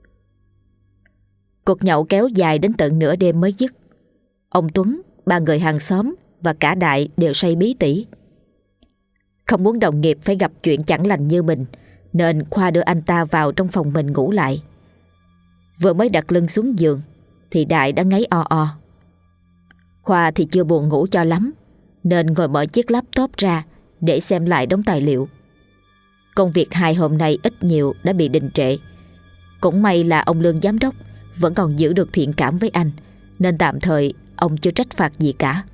Cuộc nhậu kéo dài đến tận nửa đêm mới dứt. Ông Tuấn, ba người hàng xóm và cả Đại đều say bí tỉ. Không muốn đồng nghiệp phải gặp chuyện chẳng lành như mình, nên Khoa đưa anh ta vào trong phòng mình ngủ lại. Vừa mới đặt lưng xuống giường thì Đại đã ngáy o o. Khoa thì chưa buồn ngủ cho lắm, nên ngồi mở chiếc laptop ra để xem lại đống tài liệu. Công việc hai hôm nay ít nhiều đã bị đình trệ. Cũng may là ông Lương giám đốc vẫn còn giữ được thiện cảm với anh, nên tạm thời ông chưa trách phạt gì cả.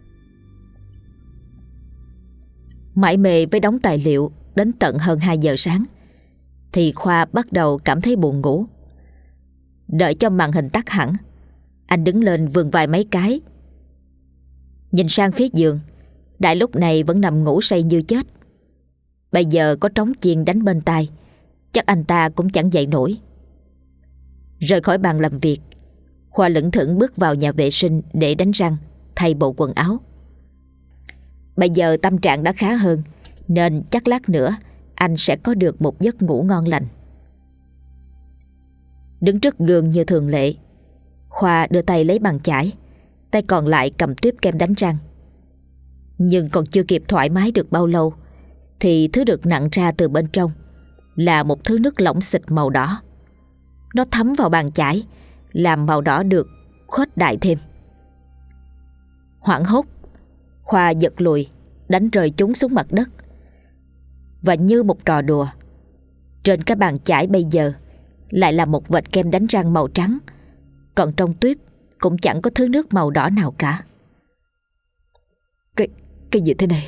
Mải mê với đống tài liệu đến tận hơn hai giờ sáng thì Khoa bắt đầu cảm thấy buồn ngủ. Đợi cho màn hình tắt hẳn, anh đứng lên vươn vai mấy cái. Nhìn sang phía giường, Đại lúc này vẫn nằm ngủ say như chết. Bây giờ có trống chiên đánh bên tai, chắc anh ta cũng chẳng dậy nổi. Rời khỏi bàn làm việc, Khoa lững thững bước vào nhà vệ sinh để đánh răng, thay bộ quần áo. Bây giờ tâm trạng đã khá hơn, nên chắc lát nữa anh sẽ có được một giấc ngủ ngon lành. Đứng trước gương như thường lệ, Khoa đưa tay lấy bàn chải, tay còn lại cầm tuyếp kem đánh răng. Nhưng còn chưa kịp thoải mái được bao lâu thì thứ được nặn ra từ bên trong là một thứ nước lỏng xịt màu đỏ. Nó thấm vào bàn chải, làm màu đỏ được khuếch đại thêm. Hoảng hốt, Khoa giật lùi, đánh rơi chúng xuống mặt đất. Và như một trò đùa, trên cái bàn chải bây giờ lại là một vệt kem đánh răng màu trắng, còn trong tuyếp cũng chẳng có thứ nước màu đỏ nào cả. Cái, cái gì thế này?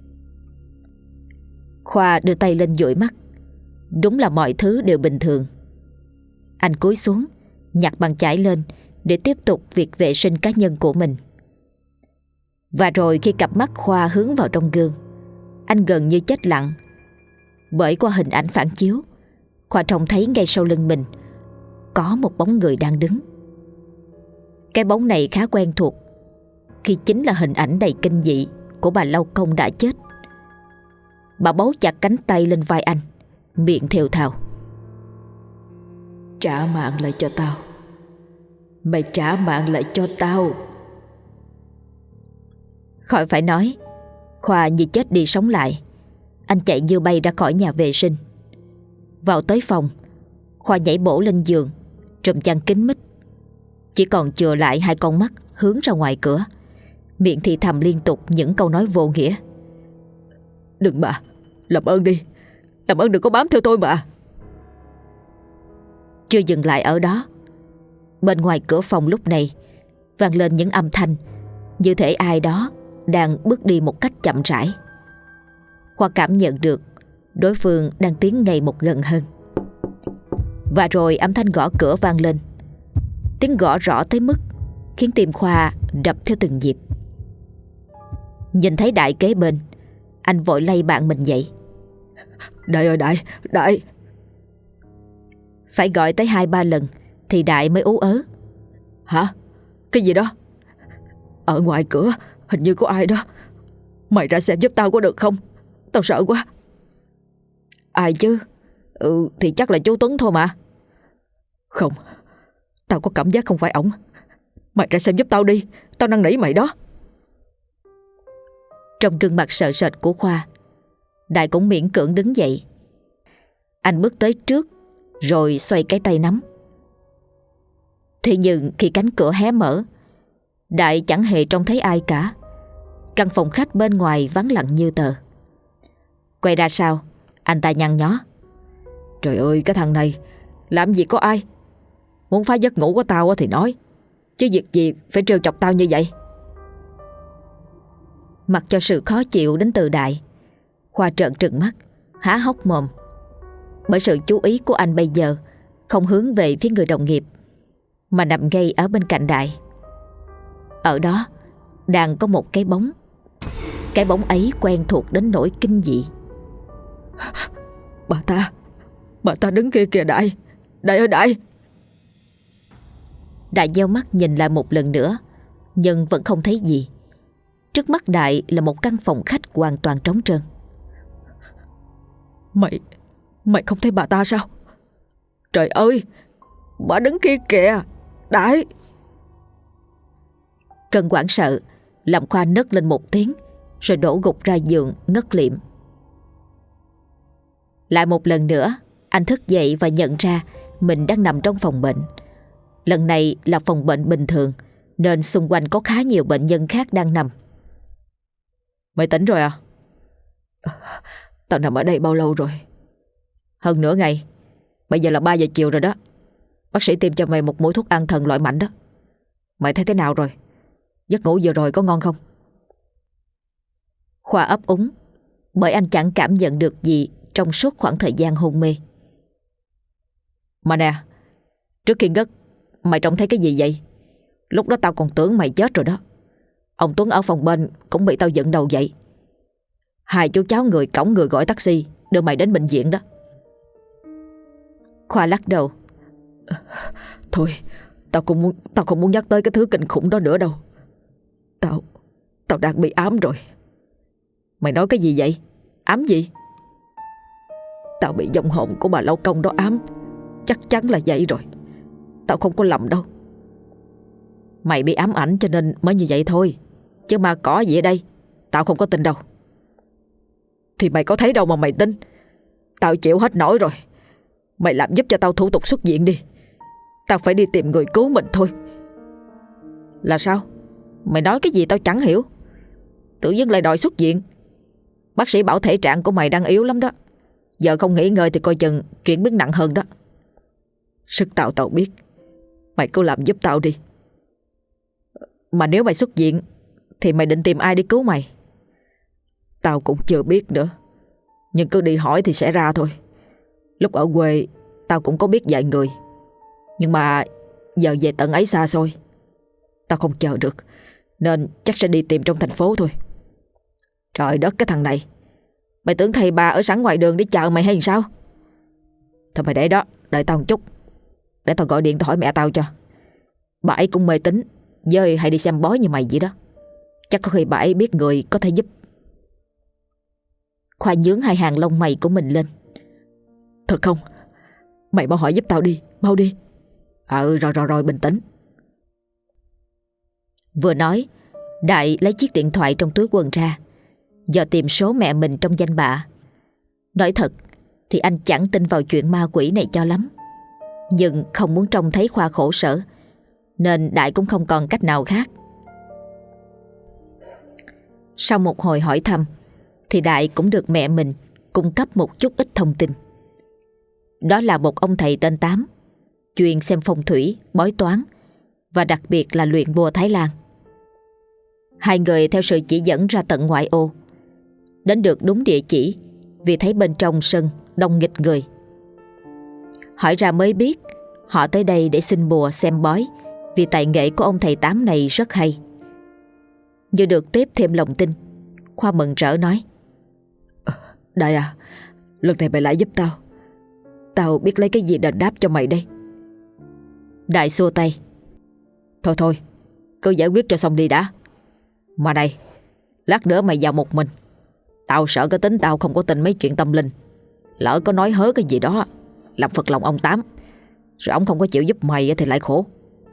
Khoa đưa tay lên dụi mắt. Đúng là mọi thứ đều bình thường. Anh cúi xuống, nhặt bàn chải lên để tiếp tục việc vệ sinh cá nhân của mình. Và rồi khi cặp mắt Khoa hướng vào trong gương, anh gần như chết lặng. Bởi qua hình ảnh phản chiếu, Khoa trông thấy ngay sau lưng mình có một bóng người đang đứng. Cái bóng này khá quen thuộc, khi chính là hình ảnh đầy kinh dị của bà Lâu Công đã chết. Bà bấu chặt cánh tay lên vai anh, miệng thều thào: "Trả mạng lại cho tao. Mày trả mạng lại cho tao." Khỏi phải nói, Khoa như chết đi sống lại. Anh chạy như bay ra khỏi nhà vệ sinh. Vào tới phòng, Khoa nhảy bổ lên giường, trùm chăn kín mít, chỉ còn chừa lại hai con mắt hướng ra ngoài cửa, miệng thì thầm liên tục những câu nói vô nghĩa. "Đừng mà, làm ơn đi, làm ơn đừng có bám theo tôi mà." Chưa dừng lại ở đó, bên ngoài cửa phòng lúc này vang lên những âm thanh như thể ai đó đang bước đi một cách chậm rãi. Khoa cảm nhận được đối phương đang tiến ngày một gần hơn. Và rồi âm thanh gõ cửa vang lên, tiếng gõ rõ tới mức khiến tim Khoa đập theo từng nhịp. Nhìn thấy Đại kế bên, anh vội lay bạn mình dậy. "Đại ơi Đại, Đại!" Phải gọi tới hai ba lần thì Đại mới ú ớ. "Hả? Cái gì đó?" "Ở ngoài cửa hình như có ai đó. Mày ra xem giúp tao có được không? Tao sợ quá." "Ai chứ? Ừ thì chắc là chú Tuấn thôi mà." "Không, tao có cảm giác không phải ổng. Mày ra xem giúp tao đi, tao năn nỉ mày đó." Trong gương mặt sợ sệt của Khoa, Đại cũng miễn cưỡng đứng dậy. Anh bước tới trước rồi xoay cái tay nắm. Thế nhưng khi cánh cửa hé mở, Đại chẳng hề trông thấy ai cả. Căn phòng khách bên ngoài vắng lặng như tờ. Quay ra sau, anh ta nhăn nhó: "Trời ơi, cái thằng này làm gì có ai. Muốn phá giấc ngủ của tao thì nói, chứ việc gì phải trêu chọc tao như vậy." Mặc cho sự khó chịu đến từ Đại, Khoa trợn trừng mắt, há hốc mồm. Bởi sự chú ý của anh bây giờ không hướng về phía người đồng nghiệp, mà nằm ngay ở bên cạnh Đại. Ở đó đang có một cái bóng. Cái bóng ấy quen thuộc đến nỗi kinh dị. "Bà ta, bà ta đứng kia kìa Đại. Đại ơi Đại!" Đại nheo mắt nhìn lại một lần nữa, nhưng vẫn không thấy gì. Trước mắt Đại là một căn phòng khách hoàn toàn trống trơn. Mày, mày không thấy bà ta sao? Trời ơi, bà đứng kia kìa, Đại!" Cơn hoảng sợ làm Khoa nấc lên một tiếng, rồi đổ gục ra giường ngất lịm. Lại một lần nữa, anh thức dậy và nhận ra mình đang nằm trong phòng bệnh. Lần này là phòng bệnh bình thường, nên xung quanh có khá nhiều bệnh nhân khác đang nằm. "Mày tỉnh rồi à?" "Tao nằm ở đây bao lâu rồi?" "Hơn nửa ngày. Bây giờ là ba giờ chiều rồi đó. Bác sĩ tiêm cho mày một mũi thuốc an thần loại mạnh đó. Mày thấy thế nào rồi? Giấc ngủ vừa rồi có ngon không?" Khoa ấp úng, bởi anh chẳng cảm nhận được gì trong suốt khoảng thời gian hôn mê. "Mà nè, trước khi ngất, mày trông thấy cái gì vậy? Lúc đó tao còn tưởng mày chết rồi đó. Ông Tuấn ở phòng bên cũng bị tao dựng đầu dậy. Hai chú cháu người cõng người gọi taxi đưa mày đến bệnh viện đó." Khoa lắc đầu. "Thôi, tao không muốn, tao không muốn nhắc tới cái thứ kinh khủng đó nữa đâu. Tao, tao đang bị ám rồi." "Mày nói cái gì vậy? Ám gì?" "Tao bị vong hồn của bà Lâu Công đó ám. Chắc chắn là vậy rồi. Tao không có lầm đâu." "Mày bị ám ảnh cho nên mới như vậy thôi. Chứ ma cỏ gì ở đây, tao không có tin đâu." "Thì mày có thấy đâu mà mày tin. Tao chịu hết nổi rồi. Mày làm giúp cho tao thủ tục xuất viện đi. Tao phải đi tìm người cứu mình thôi." "Là sao? Mày nói cái gì tao chẳng hiểu. Tự dưng lại đòi xuất viện. Bác sĩ bảo thể trạng của mày đang yếu lắm đó. Giờ không nghỉ ngơi thì coi chừng chuyện biến nặng hơn đó." "Sức tao tao biết. Mày cứ làm giúp tao đi." "Mà nếu mày xuất viện thì mày định tìm ai đi cứu mày?" "Tao cũng chưa biết nữa. Nhưng cứ đi hỏi thì sẽ ra thôi. Lúc ở quê tao cũng có biết vài người. Nhưng mà giờ về tận ấy xa xôi, tao không chờ được, nên chắc sẽ đi tìm trong thành phố thôi." "Trời đất, cái thằng này Mày tưởng thầy bà ở sẵn ngoài đường để chờ mày hay sao? Thôi mày để đó, đợi tao một chút. Để tao gọi điện tao hỏi mẹ tao cho. Bà ấy cũng mê tín với hay đi xem bói như mày vậy đó. Chắc có khi bà ấy biết người có thể giúp. Khoa nhướng hai hàng lông mày của mình lên. Thật không? Mày mau hỏi giúp tao đi, mau đi. Ừ rồi rồi rồi bình tĩnh. Vừa nói, Đại lấy chiếc điện thoại trong túi quần ra, dò tìm số mẹ mình trong danh bạ. Nói thật thì anh chẳng tin vào chuyện ma quỷ này cho lắm, nhưng không muốn trông thấy Khoa khổ sở, nên Đại cũng không còn cách nào khác. Sau một hồi hỏi thăm thì Đại cũng được mẹ mình cung cấp một chút ít thông tin. Đó là một ông thầy tên Tám, chuyên xem phong thủy, bói toán và đặc biệt là luyện bùa Thái Lan. Hai người theo sự chỉ dẫn ra tận ngoại ô, đến được đúng địa chỉ vì thấy bên trong sân đông nghịt người. Hỏi ra mới biết họ tới đây để xin bùa xem bói, vì tài nghệ của ông thầy Tám này rất hay. Như được tiếp thêm lòng tin, Khoa mừng rỡ nói: Đại à, lần này mày lại giúp tao. Tao biết lấy cái gì đền đáp cho mày đây. Đại xua tay: Thôi thôi, cứ giải quyết cho xong đi đã. Mà này, lát nữa mày vào một mình. Tao sợ cái tính tao không có tin mấy chuyện tâm linh. Lỡ có nói hớ cái gì đó làm phật lòng ông Tám, rồi ông không có chịu giúp mày thì lại khổ.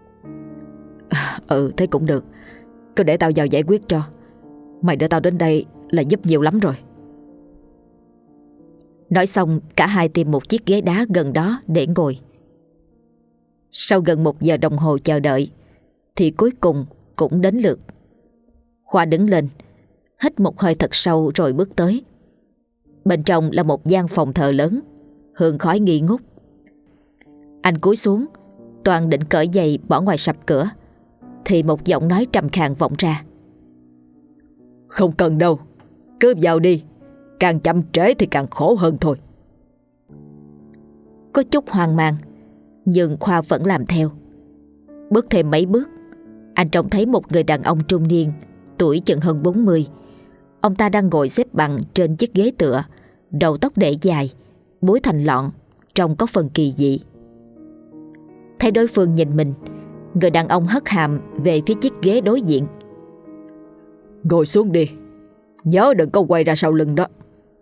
Ừ thế cũng được. Cứ để tao vào giải quyết cho. Mày đưa tao đến đây là giúp nhiều lắm rồi. Nói xong cả hai tìm một chiếc ghế đá gần đó để ngồi. Sau gần một giờ đồng hồ chờ đợi thì cuối cùng cũng đến lượt. Khoa đứng lên, hít một hơi thật sâu rồi bước tới. Bên trong là một gian phòng thờ lớn, hương khói nghi ngút. Anh cúi xuống, toàn định cởi giày bỏ ngoài sập cửa, thì một giọng nói trầm khàn vọng ra: Không cần đâu, cứ vào đi. Càng chậm trễ thì càng khổ hơn thôi. Có chút hoang mang, nhưng Khoa vẫn làm theo. Bước thêm mấy bước, anh trông thấy một người đàn ông trung niên, tuổi chừng hơn bốn mươi. Ông ta đang ngồi xếp bằng trên chiếc ghế tựa, đầu tóc để dài, búi thành lọn, trông có phần kỳ dị. Thấy đối phương nhìn mình, người đàn ông hất hàm về phía chiếc ghế đối diện: Ngồi xuống đi, nhớ đừng có quay ra sau lưng đó.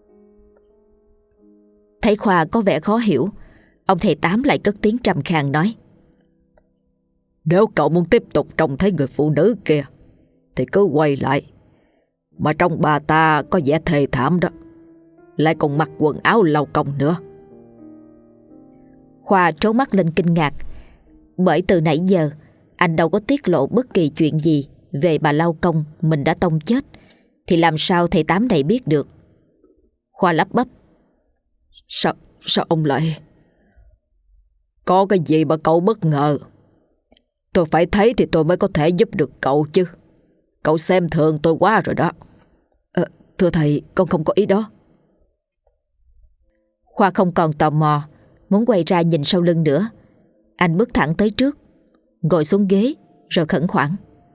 Thấy Khoa có vẻ khó hiểu, ông thầy Tám lại cất tiếng trầm khàn nói: Nếu cậu muốn tiếp tục trông thấy người phụ nữ kia thì cứ quay lại. Mà trong bà ta có vẻ thê thảm đó, lại còn mặc quần áo lao công nữa. Khoa trố mắt lên kinh ngạc, bởi từ nãy giờ anh đâu có tiết lộ bất kỳ chuyện gì về bà lao công mình đã tông chết, thì làm sao thầy Tám này biết được. Khoa lắp bắp: Sao, sao ông lại... Có cái gì mà cậu bất ngờ? Tôi phải thấy thì tôi mới có thể giúp được cậu chứ. Cậu xem thường tôi quá rồi đó. À, thưa thầy, con không có ý đó. Khoa không còn tò mò, muốn quay ra nhìn sau lưng nữa. Anh bước thẳng tới trước, ngồi xuống ghế rồi khẩn khoản: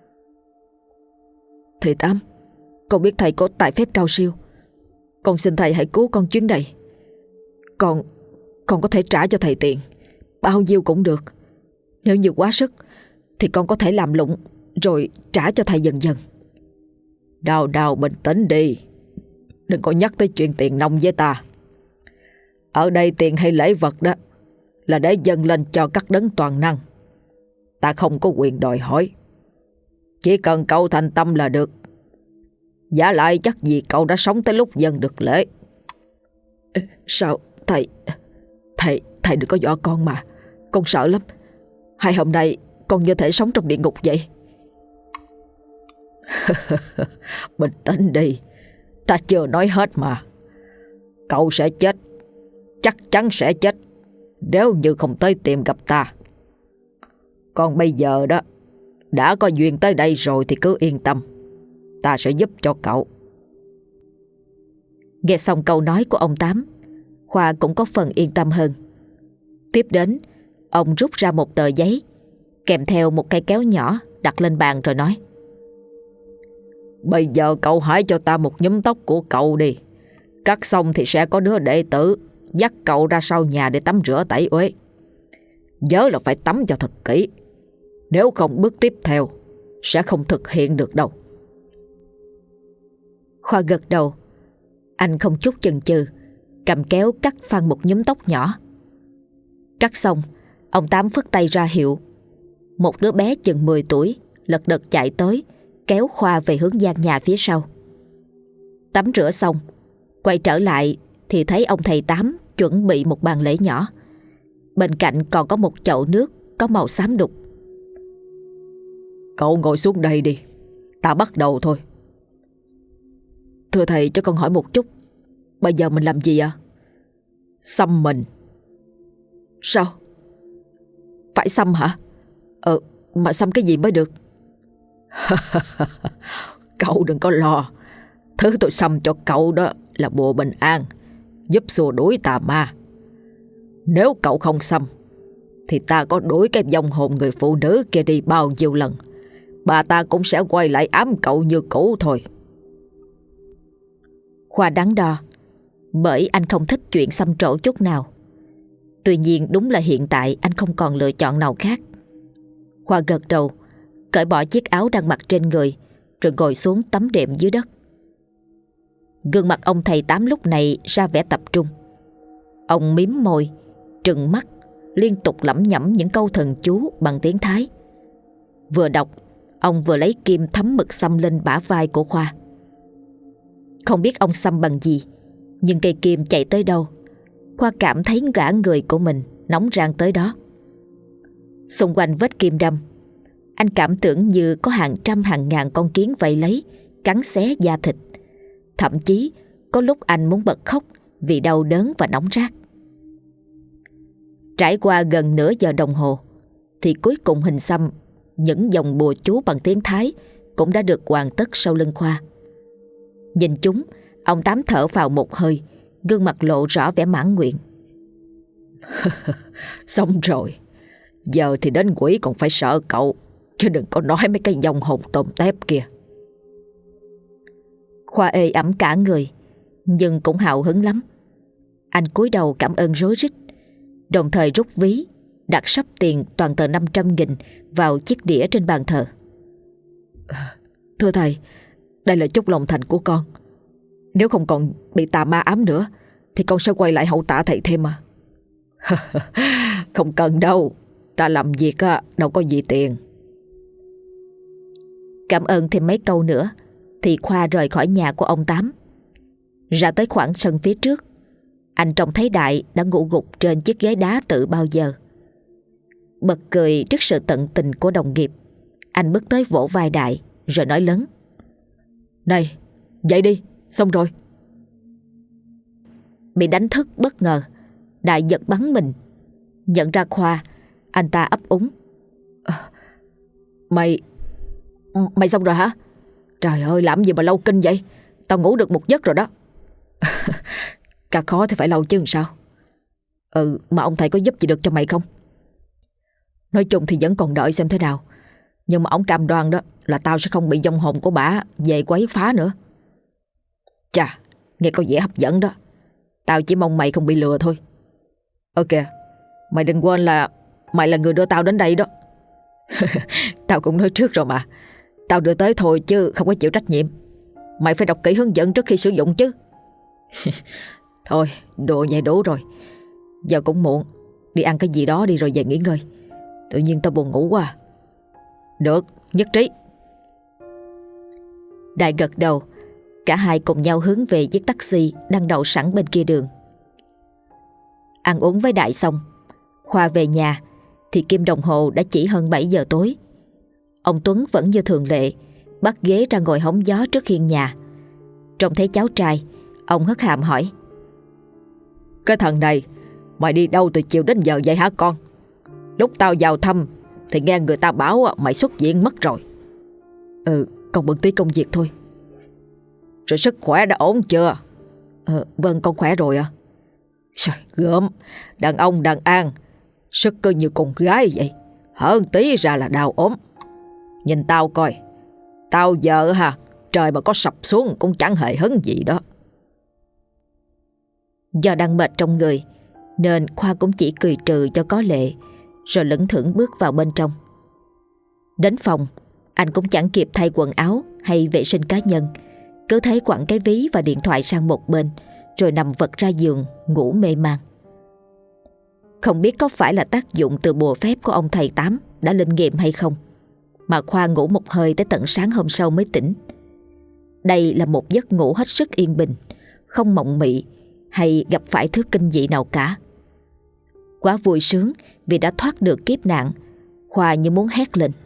Thầy Tám, con biết thầy có tài phép cao siêu. Con xin thầy hãy cứu con chuyến này. Con, con có thể trả cho thầy tiền, bao nhiêu cũng được. Nếu như quá sức thì con có thể làm lụng rồi trả cho thầy dần dần. Nào nào bình tĩnh đi, đừng có nhắc tới chuyện tiền nong với ta. Ở đây tiền hay lễ vật đó là để dâng lên cho các đấng toàn năng. Ta không có quyền đòi hỏi, chỉ cần cậu thành tâm là được. Giả lại chắc gì cậu đã sống tới lúc dâng được lễ. Sao thầy Thầy Thầy đừng có dọa con mà. Con sợ lắm. Hai hôm nay con như thể sống trong địa ngục vậy. Bình tĩnh đi, ta chưa nói hết mà. Cậu sẽ chết, chắc chắn sẽ chết, nếu như không tới tìm gặp ta. Còn bây giờ đó, đã có duyên tới đây rồi thì cứ yên tâm, ta sẽ giúp cho cậu. Nghe xong câu nói của ông Tám, Khoa cũng có phần yên tâm hơn. Tiếp đến, ông rút ra một tờ giấy kèm theo một cây kéo nhỏ đặt lên bàn rồi nói: Bây giờ cậu hãy cho ta một nhúm tóc của cậu đi. Cắt xong thì sẽ có đứa đệ tử dắt cậu ra sau nhà để tắm rửa tẩy uế. Nhớ là phải tắm cho thật kỹ, nếu không bước tiếp theo sẽ không thực hiện được đâu. Khoa gật đầu. Anh không chút chần chừ, cầm kéo cắt phăng một nhúm tóc nhỏ. Cắt xong, ông Tám phất tay ra hiệu. Một đứa bé chừng mười tuổi lật đật chạy tới, kéo Khoa về hướng gian nhà phía sau. Tắm rửa xong, quay trở lại thì thấy ông thầy Tám chuẩn bị một bàn lễ nhỏ. Bên cạnh còn có một chậu nước có màu xám đục. Cậu ngồi xuống đây đi, ta bắt đầu thôi. Thưa thầy, cho con hỏi một chút, bây giờ mình làm gì ạ? Xăm mình. Sao? Phải xăm hả? Ờ, mà xăm cái gì mới được? Cậu đừng có lo. Thứ tôi xăm cho cậu đó là bùa bình an, giúp xua đuổi tà ma. Nếu cậu không xăm thì ta có đuổi cái vong hồn người phụ nữ kia đi bao nhiêu lần, bà ta cũng sẽ quay lại ám cậu như cũ thôi. Khoa đắn đo, bởi anh không thích chuyện xăm trổ chút nào. Tuy nhiên đúng là hiện tại anh không còn lựa chọn nào khác. Khoa gật đầu, cởi bỏ chiếc áo đang mặc trên người, rồi ngồi xuống tắm đệm dưới đất. Gương mặt ông thầy Tám lúc này ra vẻ tập trung. Ông mím môi, trừng mắt, liên tục lẩm nhẩm những câu thần chú bằng tiếng Thái. Vừa đọc, ông vừa lấy kim thấm mực xăm lên bả vai của Khoa. Không biết ông xăm bằng gì, nhưng cây kim chạy tới đâu, Khoa cảm thấy cả người của mình nóng rang tới đó. Xung quanh vết kim đâm, anh cảm tưởng như có hàng trăm hàng ngàn con kiến vây lấy, cắn xé da thịt. Thậm chí có lúc anh muốn bật khóc vì đau đớn và nóng rát. Trải qua gần nửa giờ đồng hồ thì cuối cùng hình xăm, những dòng bùa chú bằng tiếng Thái cũng đã được hoàn tất sau lưng Khoa. Nhìn chúng, ông Tám thở vào một hơi, gương mặt lộ rõ vẻ mãn nguyện. Xong rồi, giờ thì đến quỷ còn phải sợ cậu, chứ đừng có nói mấy cái dòng hồn tôm tép kia. Khoa ê ẩm cả người, nhưng cũng hào hứng lắm. Anh cúi đầu cảm ơn rối rít, đồng thời rút ví, đặt sắp tiền toàn tờ năm trăm nghìn vào chiếc đĩa trên bàn thờ. Thưa thầy, đây là chút lòng thành của con. Nếu không còn bị tà ma ám nữa thì con sẽ quay lại hậu tạ thầy thêm mà. Không cần đâu, ta làm việc á, đâu có gì tiền. Cảm ơn thêm mấy câu nữa thì Khoa rời khỏi nhà của ông Tám. Ra tới khoảng sân phía trước, anh trông thấy Đại đã ngủ gục trên chiếc ghế đá từ bao giờ. Bật cười trước sự tận tình của đồng nghiệp, anh bước tới vỗ vai Đại rồi nói lớn: Này, dậy đi, xong rồi. Bị đánh thức bất ngờ, Đại giật bắn mình. Nhận ra Khoa, anh ta ấp úng: à, Mày Mày xong rồi hả? Trời ơi, làm gì mà lâu kinh vậy? Tao ngủ được một giấc rồi đó. Cả khó thì phải lâu chứ sao? Ừ, mà ông thầy có giúp gì được cho mày không? Nói chung thì vẫn còn đợi xem thế nào, nhưng mà ông cam đoan đó là tao sẽ không bị vong hồn của bả về quấy phá nữa. Chà, nghe có vẻ hấp dẫn đó. Tao chỉ mong mày không bị lừa thôi. Ok, mày đừng quên là mày là người đưa tao đến đây đó. Tao cũng nói trước rồi mà. Tao đưa tới thôi chứ không có chịu trách nhiệm. Mày phải đọc kỹ hướng dẫn trước khi sử dụng chứ. Thôi, đùa vậy đủ rồi. Giờ cũng muộn, đi ăn cái gì đó đi rồi về nghỉ ngơi. Tự nhiên tao buồn ngủ quá. Được, nhất trí. Đại gật đầu. Cả hai cùng nhau hướng về chiếc taxi đang đậu sẵn bên kia đường. Ăn uống với Đại xong, Khoa về nhà thì kim đồng hồ đã chỉ hơn bảy giờ tối. Ông Tuấn vẫn như thường lệ bắt ghế ra ngồi hóng gió trước hiên nhà. Trông thấy cháu trai, ông hất hàm hỏi: Cái thằng này mày đi đâu từ chiều đến giờ vậy hả con? Lúc tao vào thăm thì nghe người ta bảo mày xuất viện mất rồi. Ừ, con bận tí công việc thôi. Rồi sức khỏe đã ổn chưa? Ờ, vâng, con khỏe rồi ạ. À? Trời, gớm, đàn ông đàn an, sức cơ như con gái vậy, hơn tí ra là đau ốm. Nhìn tao coi, tao giờ hả, trời mà có sập xuống cũng chẳng hề hấn gì đó. Do đang mệt trong người nên Khoa cũng chỉ cười trừ cho có lệ, rồi lững thững bước vào bên trong. Đến phòng, anh cũng chẳng kịp thay quần áo hay vệ sinh cá nhân, cứ thế quẳng cái ví và điện thoại sang một bên, rồi nằm vật ra giường ngủ mê man. Không biết có phải là tác dụng từ bùa phép của ông thầy Tám đã linh nghiệm hay không, mà Khoa ngủ một hơi tới tận sáng hôm sau mới tỉnh. Đây là một giấc ngủ hết sức yên bình, không mộng mị hay gặp phải thứ kinh dị nào cả. Quá vui sướng vì đã thoát được kiếp nạn, Khoa như muốn hét lên.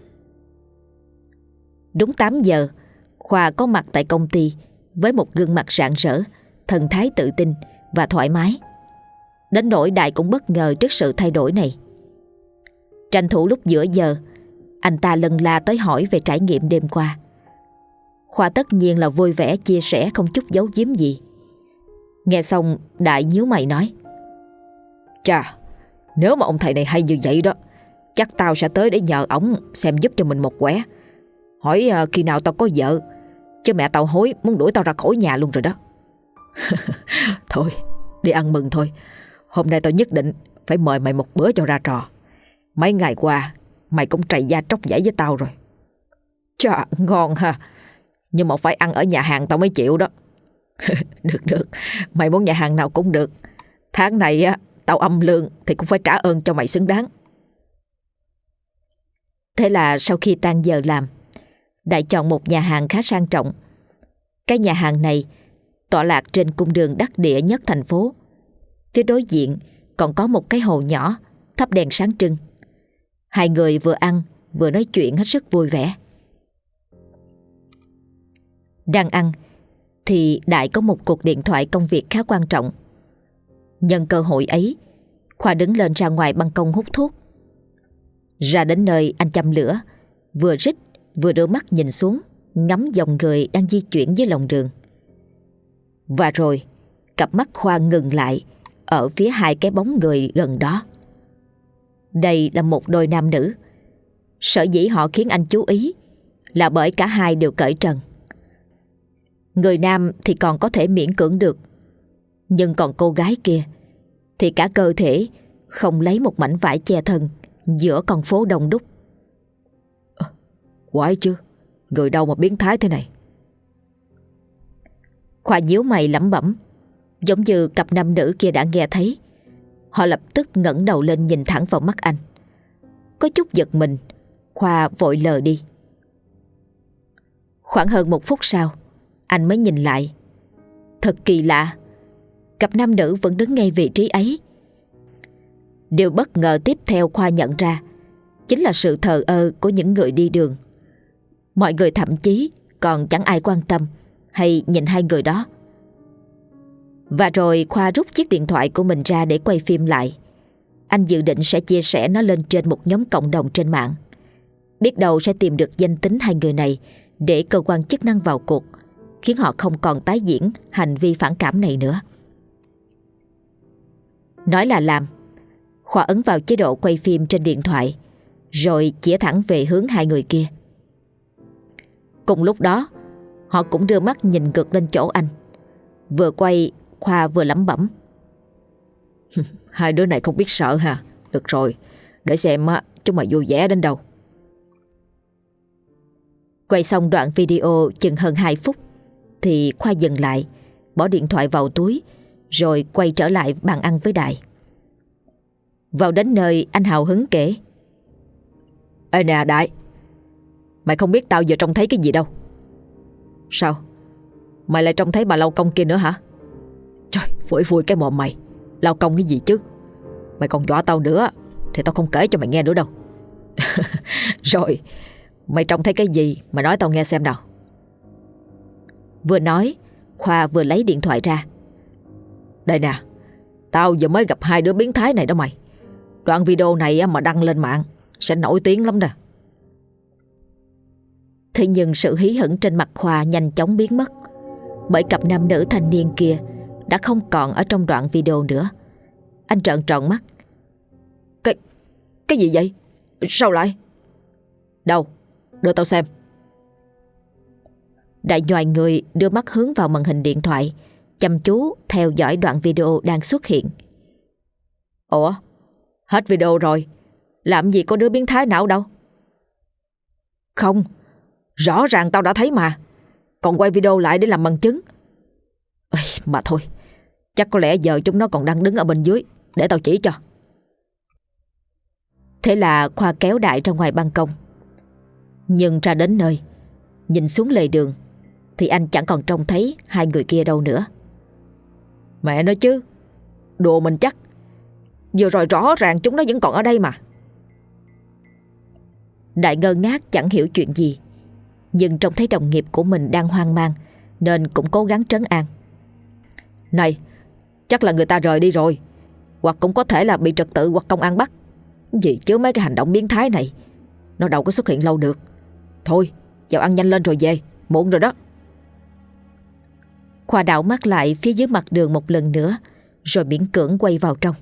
Đúng tám giờ, Khoa có mặt tại công ty với một gương mặt rạng rỡ, thần thái tự tin và thoải mái. Đến nỗi Đại cũng bất ngờ trước sự thay đổi này. Tranh thủ lúc giữa giờ, anh ta lần la tới hỏi về trải nghiệm đêm qua. Khoa tất nhiên là vui vẻ chia sẻ, không chút giấu giếm gì. Nghe xong, Đại nhíu mày nói: Chà, nếu mà ông thầy này hay như vậy đó, chắc tao sẽ tới để nhờ ổng xem giúp cho mình một quẻ. Hỏi uh, khi nào tao có vợ, chứ mẹ tao hối muốn đuổi tao ra khỏi nhà luôn rồi đó. Thôi, đi ăn mừng thôi. Hôm nay tao nhất định phải mời mày một bữa cho ra trò. Mấy ngày qua mày cũng trầy da tróc vảy với tao rồi. Chà, ngon ha. Nhưng mà phải ăn ở nhà hàng tao mới chịu đó. Được được, mày muốn nhà hàng nào cũng được. Tháng này á, tao âm lương thì cũng phải trả ơn cho mày xứng đáng. Thế là sau khi tan giờ làm, Đại chọn một nhà hàng khá sang trọng. Cái nhà hàng này tọa lạc trên cung đường đắc địa nhất thành phố. Phía đối diện còn có một cái hồ nhỏ thắp đèn sáng trưng. Hai người vừa ăn vừa nói chuyện hết sức vui vẻ. Đang ăn thì Đại có một cuộc điện thoại công việc khá quan trọng. Nhân cơ hội ấy, Khoa đứng lên ra ngoài ban công hút thuốc. Ra đến nơi anh châm lửa, vừa rít vừa đưa mắt nhìn xuống, ngắm dòng người đang di chuyển dưới lòng đường. Và rồi cặp mắt Khoa ngừng lại ở phía hai cái bóng người gần đó. Đây là một đôi nam nữ. Sở dĩ họ khiến anh chú ý là bởi cả hai đều cởi trần. Người nam thì còn có thể miễn cưỡng được, nhưng còn cô gái kia thì cả cơ thể không lấy một mảnh vải che thân giữa con phố đông đúc. À, quái chứ, người đâu mà biến thái thế này. Khoa nhíu mày lẩm bẩm, giống như cặp nam nữ kia đã nghe thấy. Họ lập tức ngẩng đầu lên nhìn thẳng vào mắt anh. Có chút giật mình, Khoa vội lờ đi. Khoảng hơn một phút sau, anh mới nhìn lại. Thật kỳ lạ, cặp nam nữ vẫn đứng ngay vị trí ấy. Điều bất ngờ tiếp theo Khoa nhận ra chính là sự thờ ơ của những người đi đường. Mọi người thậm chí còn chẳng ai quan tâm hay nhìn hai người đó. Và rồi Khoa rút chiếc điện thoại của mình ra để quay phim lại. Anh dự định sẽ chia sẻ nó lên trên một nhóm cộng đồng trên mạng. Biết đâu sẽ tìm được danh tính hai người này để cơ quan chức năng vào cuộc, khiến họ không còn tái diễn hành vi phản cảm này nữa. Nói là làm, Khoa ấn vào chế độ quay phim trên điện thoại, rồi chĩa thẳng về hướng hai người kia. Cùng lúc đó, họ cũng đưa mắt nhìn ngược lên chỗ anh. Vừa quay, Khoa vừa lẩm bẩm: Hai đứa này không biết sợ hả? Được rồi, để xem chúng mày vui vẻ đến đâu. Quay xong đoạn video chừng hơn hai phút thì Khoa dừng lại, bỏ điện thoại vào túi, rồi quay trở lại bàn ăn với Đại. Vào đến nơi, anh hào hứng kể: Ê nè Đại, mày không biết tao vừa trông thấy cái gì đâu. Sao? Mày lại trông thấy bà lao công kia nữa hả? Trời, phủi phui cái mồm mày. Lao công cái gì chứ? Mày còn dọa tao nữa thì tao không kể cho mày nghe nữa đâu. Rồi, mày trông thấy cái gì mà nói tao nghe xem nào. Vừa nói, Khoa vừa lấy điện thoại ra. Đây nè, tao vừa mới gặp hai đứa biến thái này đó mày. Đoạn video này mà đăng lên mạng sẽ nổi tiếng lắm nè. Thế nhưng sự hí hửng trên mặt Khoa nhanh chóng biến mất, bởi cặp nam nữ thanh niên kia đã không còn ở trong đoạn video nữa. Anh trợn tròn mắt. Cái, cái gì vậy? Sao lại? Đâu? Đưa tao xem. Đại nhoài người đưa mắt hướng vào màn hình điện thoại, chăm chú theo dõi đoạn video đang xuất hiện. Ủa, hết video rồi, làm gì có đứa biến thái nào đâu? Không, rõ ràng tao đã thấy mà, còn quay video lại để làm bằng chứng. Ê, mà thôi, chắc có lẽ giờ chúng nó còn đang đứng ở bên dưới, để tao chỉ cho. Thế là Khoa kéo Đại ra ngoài ban công. Nhưng ra đến nơi, nhìn xuống lề đường thì anh chẳng còn trông thấy hai người kia đâu nữa. Mẹ nói chứ, đùa mình chắc. Vừa rồi rõ ràng chúng nó vẫn còn ở đây mà. Đại ngơ ngác chẳng hiểu chuyện gì, nhưng trông thấy đồng nghiệp của mình đang hoang mang nên cũng cố gắng trấn an. Này, chắc là người ta rời đi rồi, hoặc cũng có thể là bị trật tự hoặc công an bắt. Gì chứ mấy cái hành động biến thái này, nó đâu có xuất hiện lâu được. Thôi, vào ăn nhanh lên rồi về, muộn rồi đó. Khoa đảo mắt lại phía dưới mặt đường một lần nữa, rồi miễn cưỡng quay vào trong.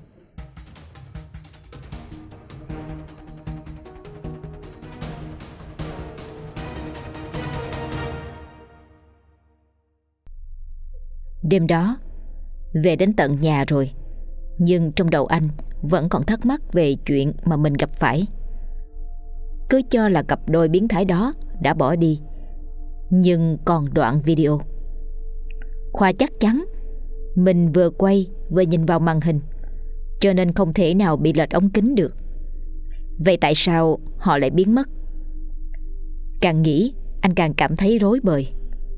Đêm đó, về đến tận nhà rồi, nhưng trong đầu anh vẫn còn thắc mắc về chuyện mà mình gặp phải. Cứ cho là cặp đôi biến thái đó đã bỏ đi, nhưng còn đoạn video. Khoa chắc chắn mình vừa quay vừa nhìn vào màn hình, cho nên không thể nào bị lệch ống kính được. Vậy tại sao họ lại biến mất? Càng nghĩ anh càng cảm thấy rối bời.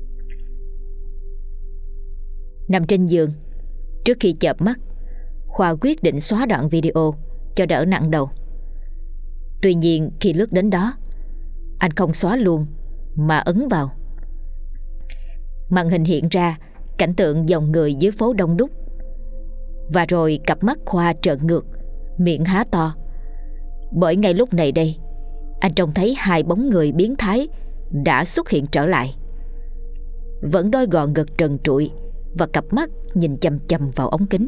Nằm trên giường, trước khi chợp mắt, Khoa quyết định xóa đoạn video cho đỡ nặng đầu. Tuy nhiên khi lướt đến đó, anh không xóa luôn mà ấn vào. Màn hình hiện ra cảnh tượng dòng người dưới phố đông đúc, và rồi cặp mắt Khoa trợn ngược, miệng há to. Bởi ngay lúc này đây, anh trông thấy hai bóng người biến thái đã xuất hiện trở lại. Vẫn đôi gò ngực trần trụi và cặp mắt nhìn chằm chằm vào ống kính.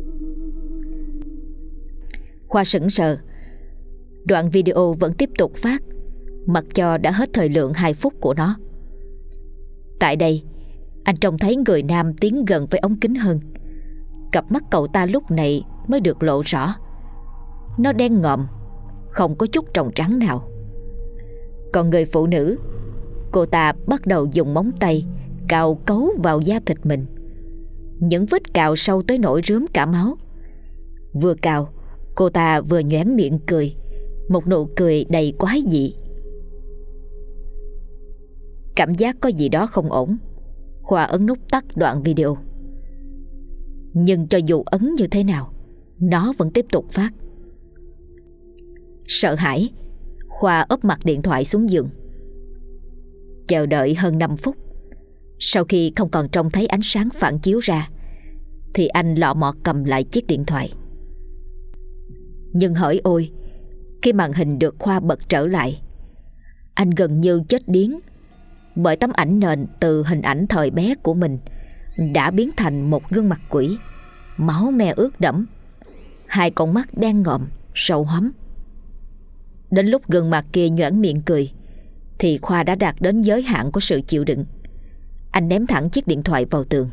Khoa sững sờ. Đoạn video vẫn tiếp tục phát, mặc cho đã hết thời lượng hai phút của nó. Tại đây, anh trông thấy người nam tiến gần với ống kính hơn. Cặp mắt cậu ta lúc này mới được lộ rõ. Nó đen ngòm, không có chút tròng trắng nào. Còn người phụ nữ, cô ta bắt đầu dùng móng tay cào cấu vào da thịt mình. Những vết cào sâu tới nỗi rướm cả máu. Vừa cào, cô ta vừa nhoẻn miệng cười, một nụ cười đầy quái dị. Cảm giác có gì đó không ổn, Khoa ấn nút tắt đoạn video. Nhưng cho dù ấn như thế nào, nó vẫn tiếp tục phát. Sợ hãi, Khoa úp mặt điện thoại xuống giường. Chờ đợi hơn năm phút. Sau khi không còn trông thấy ánh sáng phản chiếu ra, thì anh lọ mọ cầm lại chiếc điện thoại. Nhưng hỡi ôi, khi màn hình được Khoa bật trở lại, anh gần như chết điếng, bởi tấm ảnh nền từ hình ảnh thời bé của mình đã biến thành một gương mặt quỷ, máu me ướt đẫm, hai con mắt đen ngòm, sâu hoắm. Đến lúc gương mặt kia nhoẻn miệng cười, thì Khoa đã đạt đến giới hạn của sự chịu đựng. Anh ném thẳng chiếc điện thoại vào tường.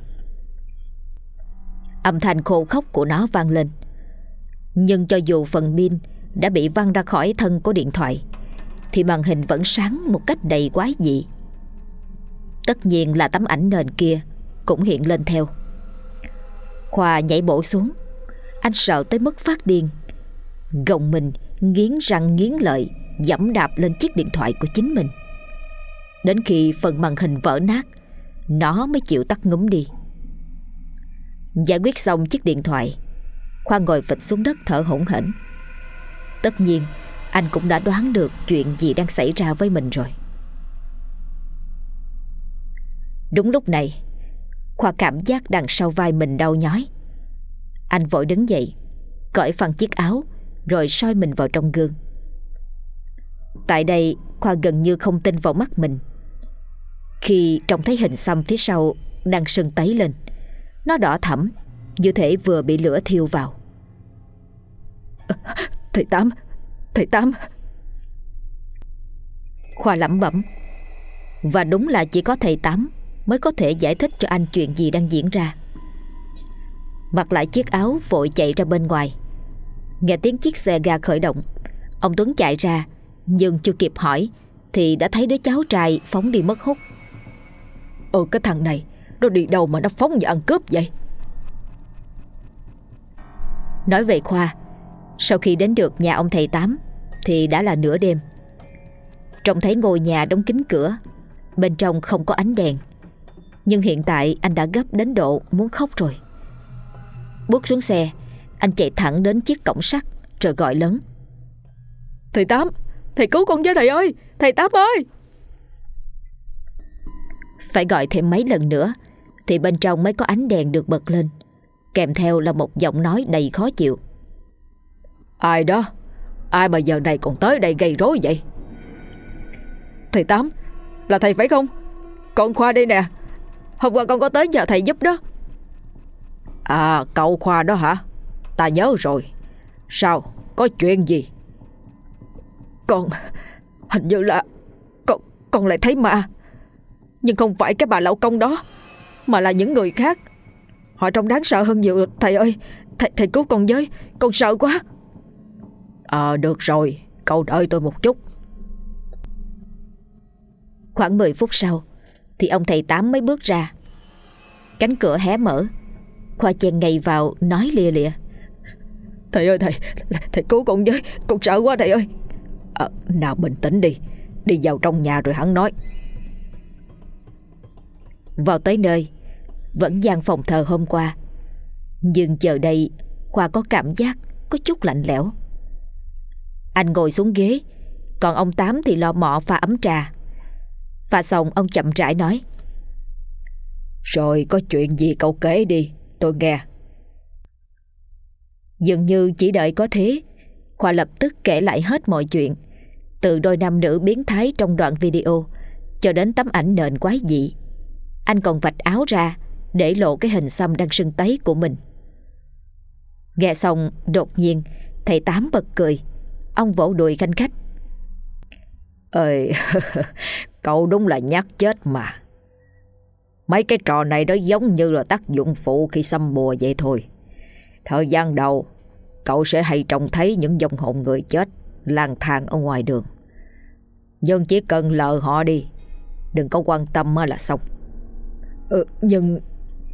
Âm thanh khô khốc của nó vang lên. Nhưng cho dù phần pin đã bị văng ra khỏi thân của điện thoại, thì màn hình vẫn sáng một cách đầy quái dị. Tất nhiên là tấm ảnh nền kia cũng hiện lên theo. Khoa nhảy bổ xuống. Anh sợ tới mức phát điên, gồng mình nghiến răng nghiến lợi giẫm đạp lên chiếc điện thoại của chính mình. Đến khi phần màn hình vỡ nát, nó mới chịu tắt ngúm đi. Giải quyết xong chiếc điện thoại, Khoa ngồi phịch xuống đất thở hổn hển. Tất nhiên anh cũng đã đoán được chuyện gì đang xảy ra với mình rồi. Đúng lúc này, Khoa cảm giác đằng sau vai mình đau nhói. Anh vội đứng dậy, cởi phăng chiếc áo, rồi soi mình vào trong gương. Tại đây, Khoa gần như không tin vào mắt mình khi trông thấy hình xăm phía sau đang sưng tấy lên. Nó đỏ thẫm, như thể vừa bị lửa thiêu vào. Thầy Tám, thầy Tám. Khoa lẩm bẩm. Và đúng là chỉ có thầy Tám mới có thể giải thích cho anh chuyện gì đang diễn ra. mặc lại chiếc áo vội chạy ra bên ngoài. Nghe tiếng chiếc xe ga khởi động, ông Tuấn chạy ra, nhưng chưa kịp hỏi thì đã thấy đứa cháu trai phóng đi mất hút. Ừ, cái thằng này nó đi đâu mà nó phóng như ăn cướp vậy? Nói về Khoa, sau khi đến được nhà ông thầy Tám thì đã là nửa đêm. Trông thấy ngôi nhà đóng kín cửa, bên trong không có ánh đèn. Nhưng hiện tại anh đã gấp đến độ muốn khóc rồi. Bước xuống xe, anh chạy thẳng đến chiếc cổng sắt rồi gọi lớn: Thầy Tám, thầy cứu con với thầy ơi, thầy Tám ơi! Phải gọi thêm mấy lần nữa thì bên trong mới có ánh đèn được bật lên, kèm theo là một giọng nói đầy khó chịu: Ai đó? Ai mà giờ này còn tới đây gây rối vậy? Thầy Tám, là thầy phải không? Con Khoa đây nè, hôm qua con có tới nhờ thầy giúp đó. À, cậu Khoa đó hả? Ta nhớ rồi. Sao? Có chuyện gì? Con hình như là Con con lại thấy ma. Nhưng không phải cái bà lão công đó, mà là những người khác. Họ trông đáng sợ hơn nhiều. Thầy ơi, Thầy, thầy cứu con với, con sợ quá. Ờ à, được rồi, cậu đợi tôi một chút. Khoảng mười phút sau thì ông thầy Tám mới bước ra. Cánh cửa hé mở, Khoa chen ngay vào nói lia lịa: Thầy ơi, thầy Thầy cứu con với, con sợ quá thầy ơi. À, nào bình tĩnh đi, đi vào trong nhà rồi hắn nói. Vào tới nơi, vẫn gian phòng thờ hôm qua, nhưng giờ đây Khoa có cảm giác có chút lạnh lẽo. Anh ngồi xuống ghế, còn ông Tám thì lo mọ pha ấm trà. Pha xong ông chậm rãi nói: Rồi có chuyện gì cậu kể đi, tôi nghe. Dường như chỉ đợi có thế, Khoa lập tức kể lại hết mọi chuyện, từ đôi nam nữ biến thái trong đoạn video cho đến tấm ảnh nền quái dị. Anh còn vạch áo ra để lộ cái hình xăm đang sưng tấy của mình. Nghe xong đột nhiên thầy Tám bật cười. Ông vỗ đùi khanh khách: Ơi, cậu đúng là nhát chết mà. Mấy cái trò này đó giống như là tác dụng phụ khi xăm bùa vậy thôi. Thời gian đầu cậu sẽ hay trông thấy những vong hồn người chết lang thang ở ngoài đường. Nhưng chỉ cần lờ họ đi, đừng có quan tâm là xong. Ừ, nhưng...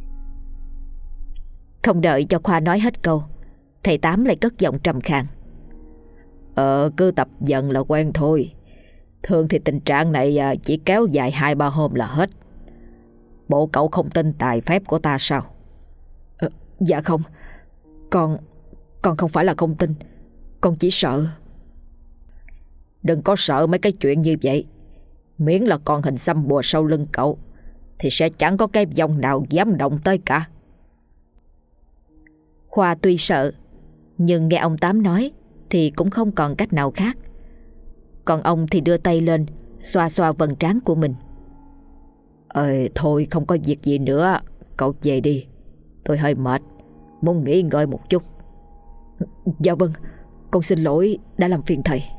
Không đợi cho Khoa nói hết câu, thầy Tám lại cất giọng trầm khàn: Ờ, cứ tập dần là quen thôi. Thường thì tình trạng này chỉ kéo dài hai ba hôm là hết. Bộ cậu không tin tài phép của ta sao? Ờ, dạ không. Con Con không phải là không tin. Con chỉ sợ. Đừng có sợ mấy cái chuyện như vậy. Miễn là con hình xăm bùa sau lưng cậu thì sẽ chẳng có cái vong nào dám động tới cả. Khoa tuy sợ, nhưng nghe ông Tám nói thì cũng không còn cách nào khác. Còn ông thì đưa tay lên xoa xoa vầng trán của mình: Ơi thôi, không có việc gì nữa, cậu về đi. Tôi hơi mệt, muốn nghỉ ngơi một chút. Dạ vâng, con xin lỗi đã làm phiền thầy.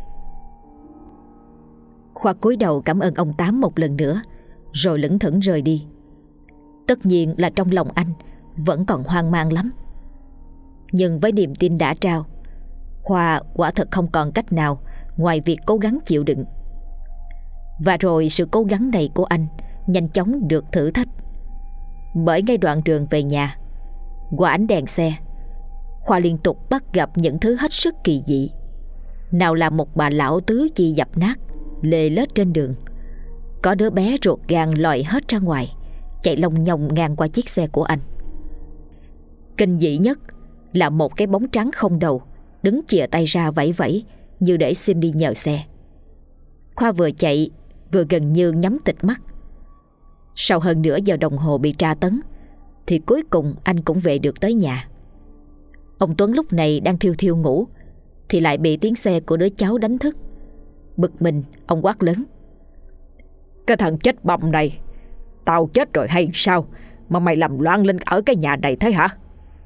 Khoa cúi đầu cảm ơn ông Tám một lần nữa, rồi lững thững rời đi. Tất nhiên là trong lòng anh vẫn còn hoang mang lắm. Nhưng với niềm tin đã trao, Khoa quả thật không còn cách nào ngoài việc cố gắng chịu đựng. Và rồi sự cố gắng này của anh nhanh chóng được thử thách. Bởi ngay đoạn đường về nhà, qua ánh đèn xe, Khoa liên tục bắt gặp những thứ hết sức kỳ dị. Nào là một bà lão tứ chi dập nát lê lết trên đường, có đứa bé ruột gan lòi hết ra ngoài, chạy lông nhông ngang qua chiếc xe của anh. Kinh dị nhất là một cái bóng trắng không đầu đứng chìa tay ra vẫy vẫy như để xin đi nhờ xe. Khoa vừa chạy vừa gần như nhắm tịt mắt. Sau hơn nửa giờ đồng hồ bị tra tấn thì cuối cùng anh cũng về được tới nhà. Ông Tuấn lúc này đang thiêu thiêu ngủ thì lại bị tiếng xe của đứa cháu đánh thức. Bực mình, ông quát lớn: Cái thằng chết bầm này, tao chết rồi hay sao mà mày làm loạn lên ở cái nhà này thế hả?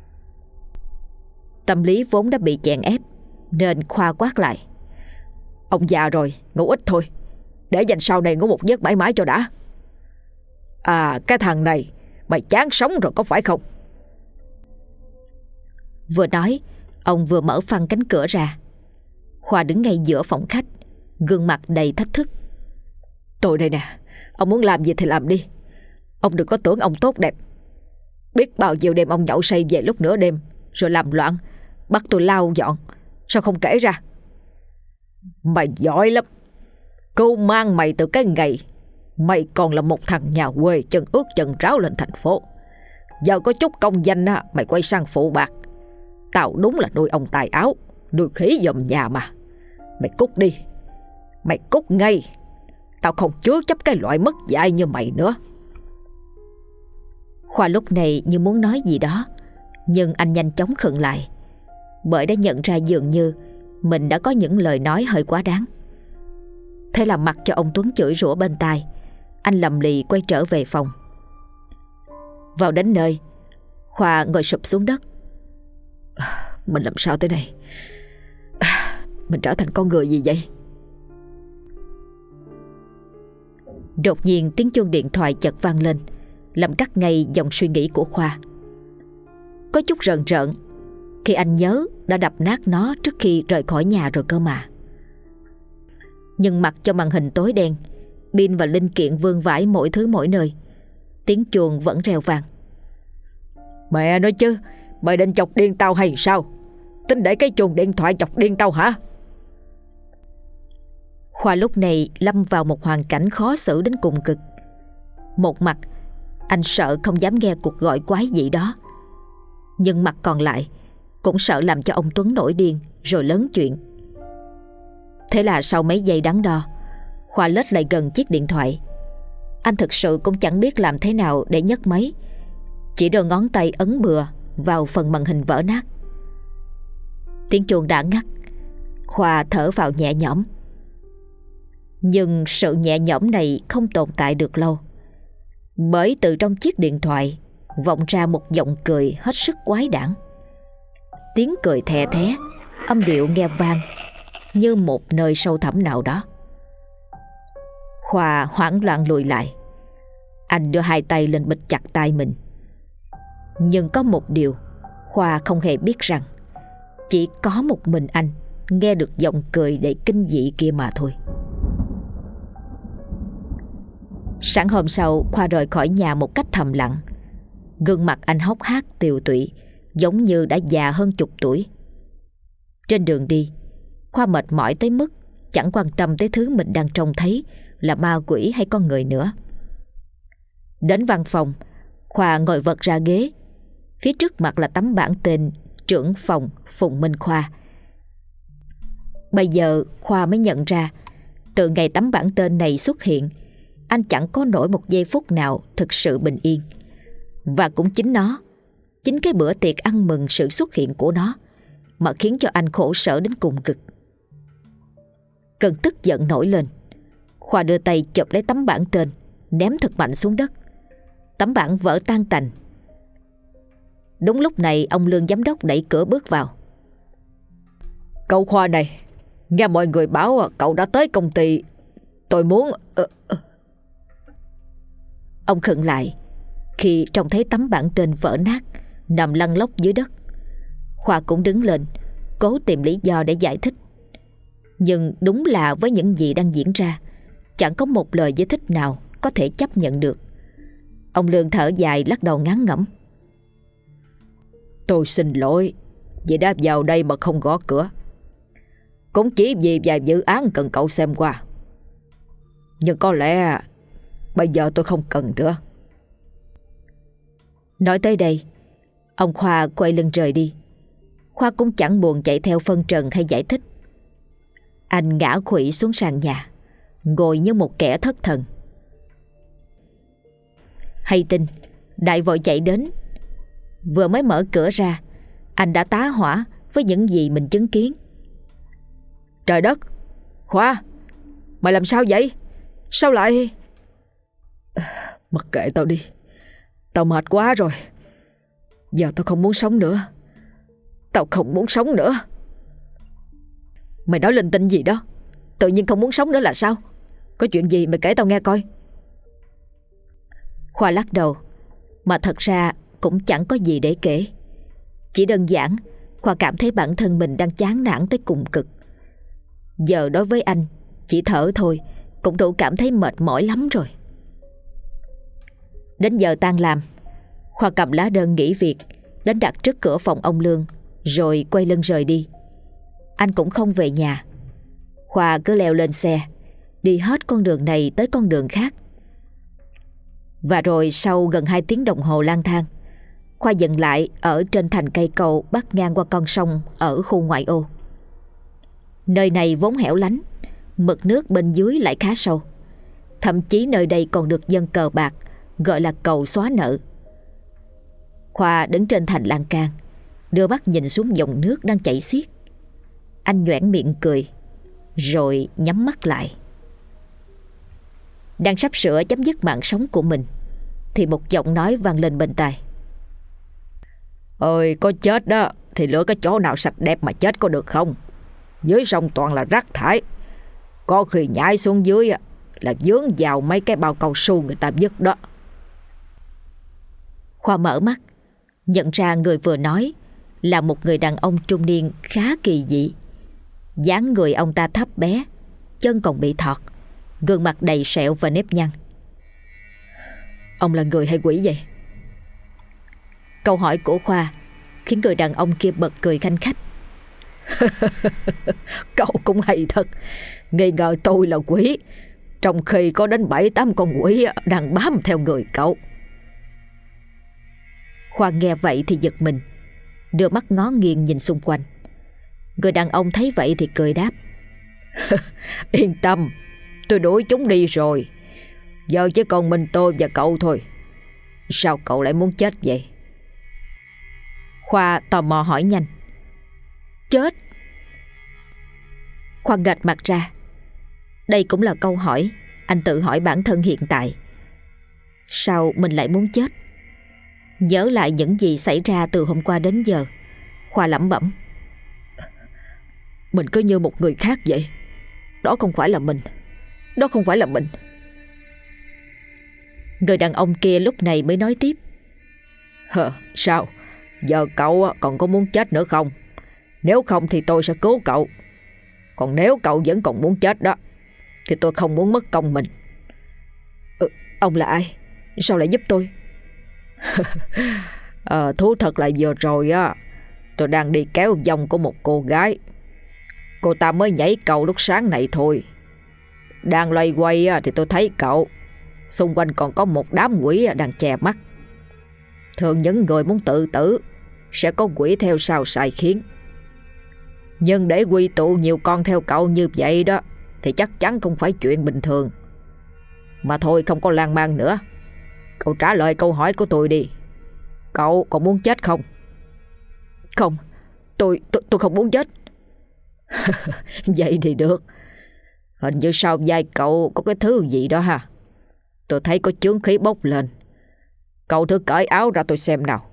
Tâm lý vốn đã bị chèn ép nên Khoa quát lại: Ông già rồi, ngủ ít thôi, để dành sau này ngủ một giấc mãi mãi cho đã. À, cái thằng này mày chán sống rồi có phải không? Vừa nói, ông vừa mở phăng cánh cửa ra. Khoa đứng ngay giữa phòng khách, gương mặt đầy thách thức. Tôi đây nè, ông muốn làm gì thì làm đi. Ông đừng có tưởng ông tốt đẹp. Biết bao nhiêu đêm ông nhậu say về lúc nửa đêm rồi làm loạn, bắt tôi lau dọn. Sao không kể ra? Mày giỏi lắm. Cô mang mày từ cái ngày mày còn là một thằng nhà quê chân ướt chân ráo lên thành phố. Giờ có chút công danh á, mày quay sang phụ bạc. Tao đúng là nuôi ông tài áo, nuôi khỉ dòm nhà mà. Mày cút đi. Mày cút ngay. Tao không chứa chấp cái loại mất dạy như mày nữa. Khoa lúc này như muốn nói gì đó, nhưng anh nhanh chóng khựng lại, bởi đã nhận ra dường như mình đã có những lời nói hơi quá đáng. Thế là mặc cho ông Tuấn chửi rủa bên tai, anh lầm lì quay trở về phòng. Vào đến nơi, Khoa ngồi sụp xuống đất. Mình làm sao thế này? Mình trở thành con người gì vậy? Đột nhiên tiếng chuông điện thoại chợt vang lên, làm cắt ngay dòng suy nghĩ của Khoa. Có chút rợn rợn khi anh nhớ đã đập nát nó trước khi rời khỏi nhà rồi cơ mà. Nhưng mặc cho màn hình tối đen, pin và linh kiện vương vãi mỗi thứ mỗi nơi, tiếng chuông vẫn reo vang. Mẹ nói chứ, mày định chọc điên tao hay sao? Tính để cái chuông điện thoại chọc điên tao hả? Khoa lúc này lâm vào một hoàn cảnh khó xử đến cùng cực. Một mặt, anh sợ không dám nghe cuộc gọi quái dị đó, nhưng mặt còn lại cũng sợ làm cho ông Tuấn nổi điên rồi lớn chuyện. Thế là sau mấy giây đắn đo, Khoa lết lại gần chiếc điện thoại. Anh thực sự cũng chẳng biết làm thế nào để nhấc máy, chỉ đôi ngón tay ấn bừa vào phần màn hình vỡ nát. Tiếng chuông đã ngắt, Khoa thở vào nhẹ nhõm. Nhưng sự nhẹ nhõm này không tồn tại được lâu, bởi từ trong chiếc điện thoại vọng ra một giọng cười hết sức quái đản. Tiếng cười thè thé, âm điệu nghe vang như một nơi sâu thẳm nào đó. Khoa hoảng loạn lùi lại. Anh đưa hai tay lên bịt chặt tai mình. Nhưng có một điều Khoa không hề biết rằng chỉ có một mình anh nghe được giọng cười đầy kinh dị kia mà thôi. Sáng hôm sau, Khoa rời khỏi nhà một cách thầm lặng. Gương mặt anh hốc hác tiều tụy, giống như đã già hơn chục tuổi. Trên đường đi, Khoa mệt mỏi tới mức chẳng quan tâm tới thứ mình đang trông thấy là ma quỷ hay con người nữa. Đến văn phòng, Khoa ngồi vật ra ghế. Phía trước mặt là tấm bảng tên trưởng phòng Phùng Minh Khoa. Bây giờ Khoa mới nhận ra, từ ngày tấm bảng tên này xuất hiện, anh chẳng có nổi một giây phút nào thực sự bình yên. Và cũng chính nó, chính cái bữa tiệc ăn mừng sự xuất hiện của nó, mà khiến cho anh khổ sở đến cùng cực. Cơn tức giận nổi lên, Khoa đưa tay chụp lấy tấm bảng tên, ném thật mạnh xuống đất. Tấm bảng vỡ tan tành. Đúng lúc này, ông Lương giám đốc đẩy cửa bước vào. Cậu Khoa này, nghe mọi người báo cậu đã tới công ty. Tôi muốn... Ông khựng lại khi trông thấy tấm bảng tên vỡ nát nằm lăn lóc dưới đất. Khoa cũng đứng lên, cố tìm lý do để giải thích. Nhưng đúng là với những gì đang diễn ra, chẳng có một lời giải thích nào có thể chấp nhận được. Ông Lương thở dài lắc đầu ngán ngẩm. Tôi xin lỗi vì đã vào đây mà không gõ cửa. Cũng chỉ vì vài dự án cần cậu xem qua. Nhưng có lẽ bây giờ tôi không cần nữa. Nói tới đây, ông Khoa quay lưng rời đi. Khoa cũng chẳng buồn chạy theo phân trần hay giải thích. Anh ngã khuỵu xuống sàn nhà, ngồi như một kẻ thất thần. Hay tin, Đại vội chạy đến. Vừa mới mở cửa ra, anh đã tá hỏa với những gì mình chứng kiến. Trời đất, Khoa, mày làm sao vậy? Sao lại... Mặc kệ tao đi, tao mệt quá rồi. Giờ tao không muốn sống nữa. Tao không muốn sống nữa. Mày nói linh tinh gì đó? Tự nhiên không muốn sống nữa là sao? Có chuyện gì mày kể tao nghe coi. Khoa lắc đầu. Mà thật ra cũng chẳng có gì để kể. Chỉ đơn giản Khoa cảm thấy bản thân mình đang chán nản tới cùng cực. Giờ đối với anh, chỉ thở thôi cũng đủ cảm thấy mệt mỏi lắm rồi. Đến giờ tan làm, Khoa cầm lá đơn nghỉ việc đến đặt trước cửa phòng ông Lương, rồi quay lưng rời đi. Anh cũng không về nhà. Khoa cứ leo lên xe, đi hết con đường này tới con đường khác. Và rồi sau gần hai tiếng đồng hồ lang thang, Khoa dừng lại ở trên thành cây cầu bắc ngang qua con sông ở khu ngoại ô. Nơi này vốn hẻo lánh, mực nước bên dưới lại khá sâu. Thậm chí nơi đây còn được dân cờ bạc gọi là cầu xóa nợ. Khoa đứng trên thành lan can, đưa mắt nhìn xuống dòng nước đang chảy xiết. Anh nhoẻn miệng cười, rồi nhắm mắt lại. Đang sắp sửa chấm dứt mạng sống của mình, thì một giọng nói vang lên bên tai. Ơi, có chết đó thì lựa cái chỗ nào sạch đẹp mà chết có được không? Dưới sông toàn là rác thải, có khi nhảy xuống dưới là vướng vào mấy cái bao cao su người ta vứt đó. Khoa mở mắt, nhận ra người vừa nói là một người đàn ông trung niên khá kỳ dị. Dáng người ông ta thấp bé, chân còn bị thọt, gương mặt đầy sẹo và nếp nhăn. Ông là người hay quỷ vậy? Câu hỏi của Khoa khiến người đàn ông kia bật cười khanh khách. Cậu cũng hay thật, nghi ngờ tôi là quỷ, trong khi có đến bảy tám con quỷ đang bám theo người cậu. Khoa nghe vậy thì giật mình, đưa mắt ngó nghiêng nhìn xung quanh. Người đàn ông thấy vậy thì cười đáp. Yên tâm, tôi đuổi chúng đi rồi, giờ chỉ còn mình tôi và cậu thôi. Sao cậu lại muốn chết vậy? Khoa tò mò hỏi nhanh. Chết? Khoa nghệch mặt ra. Đây cũng là câu hỏi anh tự hỏi bản thân hiện tại. Sao mình lại muốn chết? Nhớ lại những gì xảy ra từ hôm qua đến giờ, Khoa lẩm bẩm. Mình cứ như một người khác vậy. Đó không phải là mình. Đó không phải là mình. Người đàn ông kia lúc này mới nói tiếp. Hờ, sao? Giờ cậu còn có muốn chết nữa không? Nếu không thì tôi sẽ cứu cậu. Còn nếu cậu vẫn còn muốn chết đó thì tôi không muốn mất công mình. ừ, Ông là ai? Sao lại giúp tôi? à, Thú thật là vừa rồi á, tôi đang đi kéo vòng của một cô gái. Cô ta mới nhảy cầu lúc sáng này thôi. Đang loay quay thì tôi thấy cậu. Xung quanh còn có một đám quỷ đang che mắt. Thường những người muốn tự tử sẽ có quỷ theo sau sai khiến. Nhưng để quy tụ nhiều con theo cậu như vậy đó thì chắc chắn không phải chuyện bình thường. Mà thôi, không có lan man nữa, cậu trả lời câu hỏi của tôi đi. Cậu còn muốn chết không? Không, tôi tôi, tôi không muốn chết. Vậy thì được. Hình như sau vai cậu có cái thứ gì đó ha. Tôi thấy có chướng khí bốc lên. Cậu thử cởi áo ra tôi xem nào.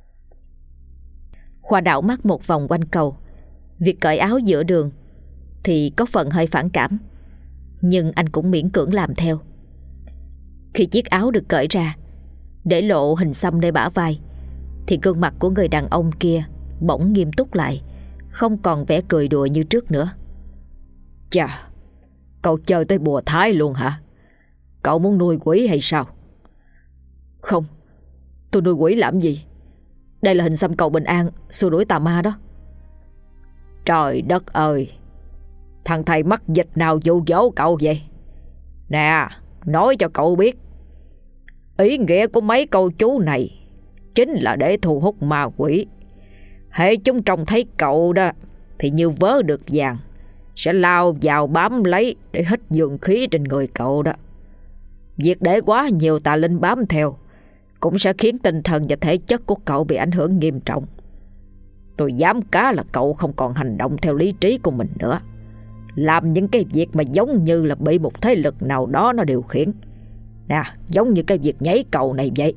Khoa đảo mắt một vòng quanh cầu. Việc cởi áo giữa đường thì có phần hơi phản cảm, nhưng anh cũng miễn cưỡng làm theo. Khi chiếc áo được cởi ra, để lộ hình xăm nơi bả vai, thì gương mặt của người đàn ông kia bỗng nghiêm túc lại, không còn vẻ cười đùa như trước nữa. Chà, cậu chơi tới bùa thái luôn hả? Cậu muốn nuôi quỷ hay sao? Không, tôi nuôi quỷ làm gì? Đây là hình xăm cầu bình an, xua đuổi tà ma đó. Trời đất ơi, thằng thầy mắc dịch nào dụ dỗ cậu vậy? Nè, nói cho cậu biết, ý nghĩa của mấy câu chú này chính là để thu hút ma quỷ. Hễ chúng trông thấy cậu đó thì như vớ được vàng, sẽ lao vào bám lấy để hít dương khí trên người cậu đó. Việc để quá nhiều tà linh bám theo cũng sẽ khiến tinh thần và thể chất của cậu bị ảnh hưởng nghiêm trọng. Tôi dám cá là cậu không còn hành động theo lý trí của mình nữa, làm những cái việc mà giống như là bị một thế lực nào đó nó điều khiển. Nè, giống như cái việc nhảy cầu này vậy.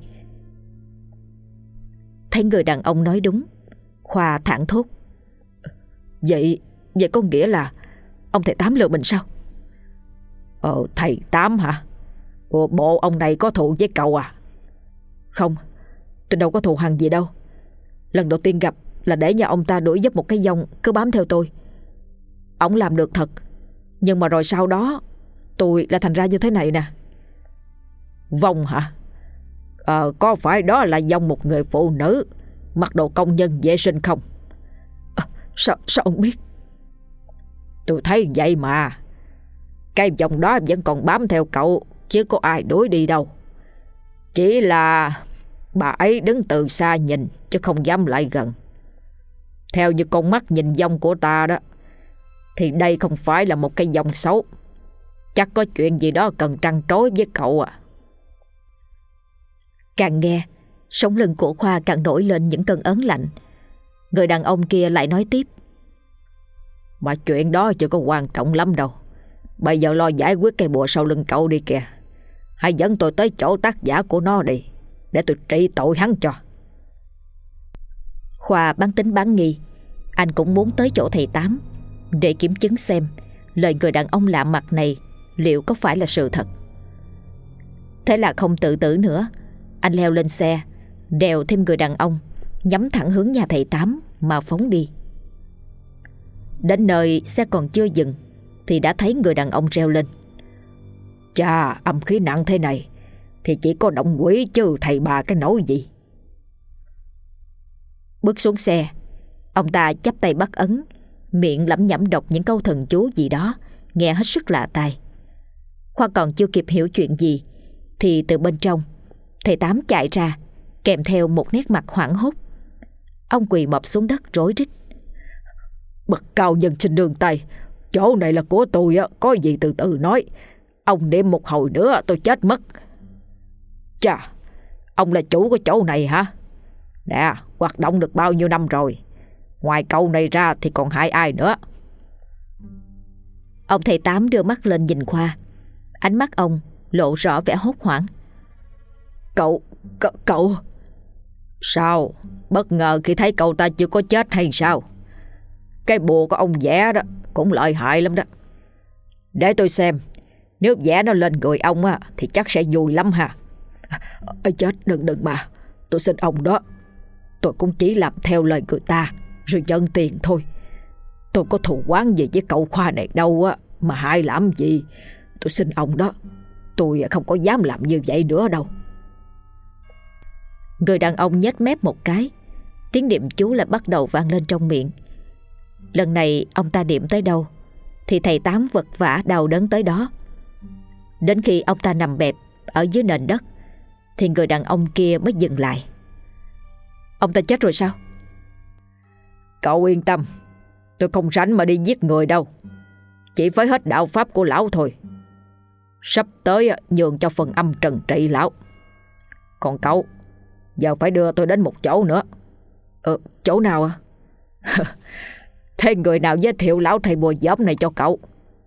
Thấy người đàn ông nói đúng, Khoa thảng thốt. Vậy, vậy có nghĩa là ông thầy Tám lừa mình sao? Ờ, thầy Tám hả? Ủa, bộ ông này có thù với cậu à? Không, tôi đâu có thù hằn gì đâu. Lần đầu tiên gặp là để nhà ông ta đuổi giúp một cái dòng cứ bám theo tôi. Ổng làm được thật, nhưng mà rồi sau đó tôi là thành ra như thế này nè. Vong hả? Ờ, có phải đó là dòng một người phụ nữ mặc đồ công nhân vệ sinh không? À, sao, sao ông biết? Tôi thấy vậy mà. Cái dòng đó vẫn còn bám theo cậu, chứ có ai đuổi đi đâu. Chỉ là bà ấy đứng từ xa nhìn, chứ không dám lại gần. Theo như con mắt nhìn dòng của ta đó, thì đây không phải là một cái dòng xấu. Chắc có chuyện gì đó cần trăn trối với cậu à. Càng nghe, sống lưng của Khoa càng nổi lên những cơn ớn lạnh. Người đàn ông kia lại nói tiếp. Mà chuyện đó chưa có quan trọng lắm đâu. Bây giờ lo giải quyết cái bùa sau lưng cậu đi kìa. Hãy dẫn tôi tới chỗ tác giả của nó đi, để tôi trị tội hắn cho. Khoa bán tính bán nghi. Anh cũng muốn tới chỗ thầy Tám để kiểm chứng xem lời người đàn ông lạ mặt này liệu có phải là sự thật. Thế là không tự tử nữa, anh leo lên xe, đèo thêm người đàn ông, nhắm thẳng hướng nhà thầy Tám mà phóng đi. Đến nơi xe còn chưa dừng thì đã thấy người đàn ông reo lên. Chà, âm khí nặng thế này thì chỉ có động quỷ chứ thầy bà cái nỗi gì. Bước xuống xe, ông ta chắp tay bắt ấn, miệng lẩm nhẩm đọc những câu thần chú gì đó, nghe hết sức lạ tai. Khoa còn chưa kịp hiểu chuyện gì thì từ bên trong thầy Tám chạy ra, kèm theo một nét mặt hoảng hốt. Ông quỳ mọp xuống đất rối rít. Bậc cao nhân xin nương tay, chỗ này là của tôi á, có gì từ từ nói. Ông niệm một hồi nữa tôi chết mất. Chà, ông là chủ của chỗ này hả? Nè, hoạt động được bao nhiêu năm rồi? Ngoài cậu này ra thì còn hại ai nữa? Ông thầy Tám đưa mắt lên nhìn Khoa. Ánh mắt ông lộ rõ vẻ hốt hoảng. Cậu, cậu, cậu Sao? Bất ngờ khi thấy cậu ta chưa có chết hay sao? Cái bùa của ông vẽ đó cũng lợi hại lắm đó. Để tôi xem, nếu vẽ nó lên người ông á thì chắc sẽ vui lắm ha. À, chết, đừng đừng mà. Tôi xin ông đó, tôi cũng chỉ làm theo lời người ta rồi nhận tiền thôi. Tôi có thù oán gì với cậu Khoa này đâu á, mà hại làm gì. Tôi xin ông đó, tôi không có dám làm như vậy nữa đâu. Người đàn ông nhếch mép một cái, tiếng niệm chú lại bắt đầu vang lên trong miệng. Lần này ông ta niệm tới đâu thì thầy Tám vật vã đau đớn tới đó. Đến khi ông ta nằm bẹp ở dưới nền đất thì người đàn ông kia mới dừng lại. Ông ta chết rồi sao? Cậu yên tâm, tôi không rảnh mà đi giết người đâu. Chỉ phải hết đạo pháp của lão thôi. Sắp tới nhường cho phần âm trần trị lão. Còn cậu, giờ phải đưa tôi đến một chỗ nữa. Ờ, chỗ nào à? Thế người nào giới thiệu lão thầy bùa gióp này cho cậu?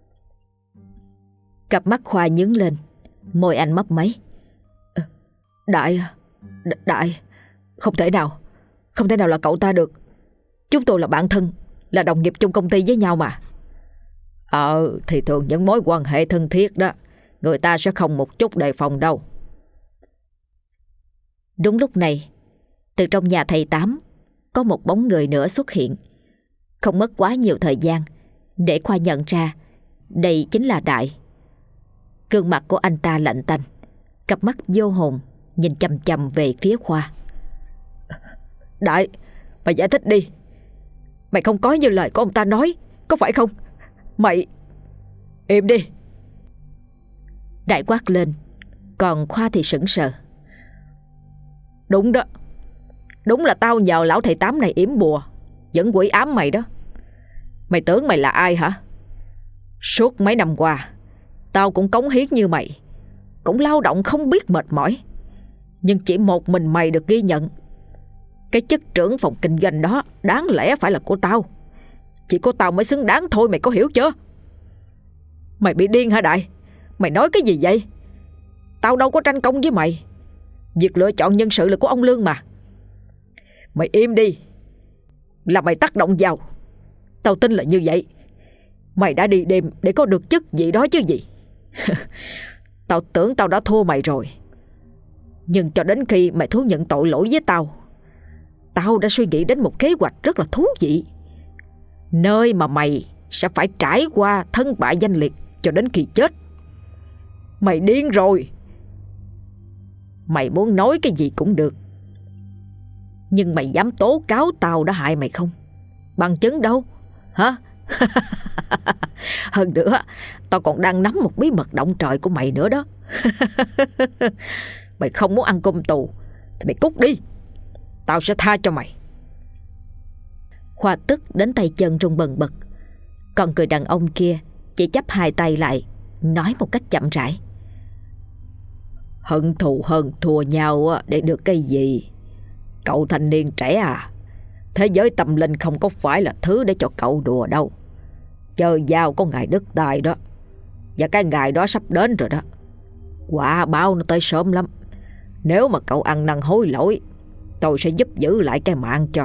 Cặp mắt Khoa nhướng lên, môi anh mấp máy. Đại, đại, không thể nào, không thể nào là cậu ta được. Chúng tôi là bạn thân, là đồng nghiệp chung công ty với nhau mà. Ờ, thì thường những mối quan hệ thân thiết đó, người ta sẽ không một chút đề phòng đâu. Đúng lúc này, từ trong nhà thầy Tám có một bóng người nữa xuất hiện. Không mất quá nhiều thời gian để Khoa nhận ra đây chính là Đại. Gương mặt của anh ta lạnh tanh, cặp mắt vô hồn nhìn chằm chằm về phía Khoa. Đại, mày giải thích đi. Mày không có như lời của ông ta nói, có phải không? Mày... Im đi. Đại quát lên, còn Khoa thì sững sờ. Đúng đó, đúng là tao nhờ lão thầy Tám này yểm bùa dẫn quỷ ám mày đó. Mày tưởng mày là ai hả? Suốt mấy năm qua tao cũng cống hiến như mày, cũng lao động không biết mệt mỏi, nhưng chỉ một mình mày được ghi nhận. Cái chức trưởng phòng kinh doanh đó đáng lẽ phải là của tao. Chỉ có tao mới xứng đáng thôi, mày có hiểu chưa? Mày bị điên hả Đại? Mày nói cái gì vậy? Tao đâu có tranh công với mày. Việc lựa chọn nhân sự là của ông Lương mà. Mày im đi, là mày tác động vào. Tao tin là như vậy. Mày đã đi đêm để có được chức gì đó chứ gì. Tao tưởng tao đã thua mày rồi, nhưng cho đến khi mày thú nhận tội lỗi với tao, Tao đã suy nghĩ đến một kế hoạch rất là thú vị, nơi mà mày sẽ phải trải qua thân bại danh liệt cho đến khi chết. Mày điên rồi. Mày muốn nói cái gì cũng được, nhưng mày dám tố cáo tao đã hại mày không? Bằng chứng đâu? Hả? Hơn nữa, tao còn đang nắm một bí mật động trời của mày nữa đó. Mày không muốn ăn cơm tù thì mày cút đi, tao sẽ tha cho mày. Khoa tức đến tay chân run bần bật. Còn người đàn ông kia chỉ chắp hai tay lại, nói một cách chậm rãi: Hận thù hơn thua nhau để được cái gì? Cậu thanh niên trẻ à, thế giới tâm linh không có phải là thứ để cho cậu đùa đâu. Chơi dao có ngày đứt tay đó, và cái ngày đó sắp đến rồi đó. Quả báo nó tới sớm lắm. Nếu mà cậu ăn năn hối lỗi, tôi sẽ giúp giữ lại cái mạng cho.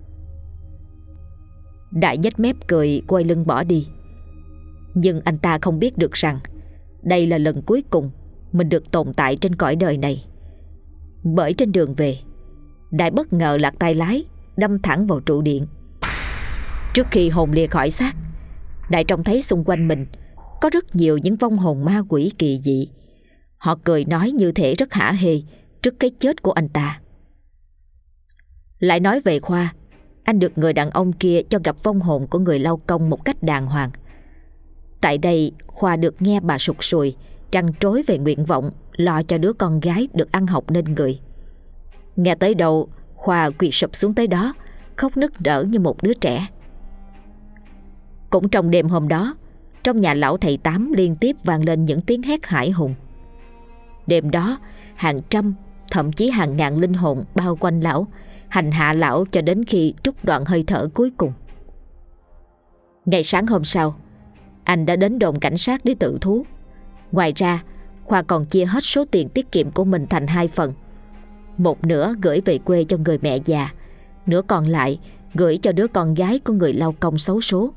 Đại nhếch mép cười, quay lưng bỏ đi. Nhưng anh ta không biết được rằng đây là lần cuối cùng mình được tồn tại trên cõi đời này. Bởi trên đường về, Đại bất ngờ lạc tay lái, đâm thẳng vào trụ điện. Trước khi hồn lìa khỏi xác, Đại trông thấy xung quanh mình có rất nhiều những vong hồn ma quỷ kỳ dị. Họ cười nói như thể rất hả hê trước cái chết của anh ta. Lại nói về Khoa, anh được người đàn ông kia cho gặp vong hồn của người lao công một cách đàng hoàng. Tại đây, Khoa được nghe bà sụt sùi trăn trối về nguyện vọng lo cho đứa con gái được ăn học nên người. Nghe tới đâu, Khoa quỳ sụp xuống tới đó, khóc nức nở như một đứa trẻ. Cũng trong đêm hôm đó, trong nhà lão thầy Tám liên tiếp vang lên những tiếng hét hãi hùng. Đêm đó, hàng trăm, thậm chí hàng ngàn linh hồn bao quanh lão, hành hạ lão cho đến khi trút đoạn hơi thở cuối cùng. Ngày sáng hôm sau, anh đã đến đồn cảnh sát để tự thú. Ngoài ra, Khoa còn chia hết số tiền tiết kiệm của mình thành hai phần. Một nửa gửi về quê cho người mẹ già, nửa còn lại gửi cho đứa con gái của người lao công xấu số.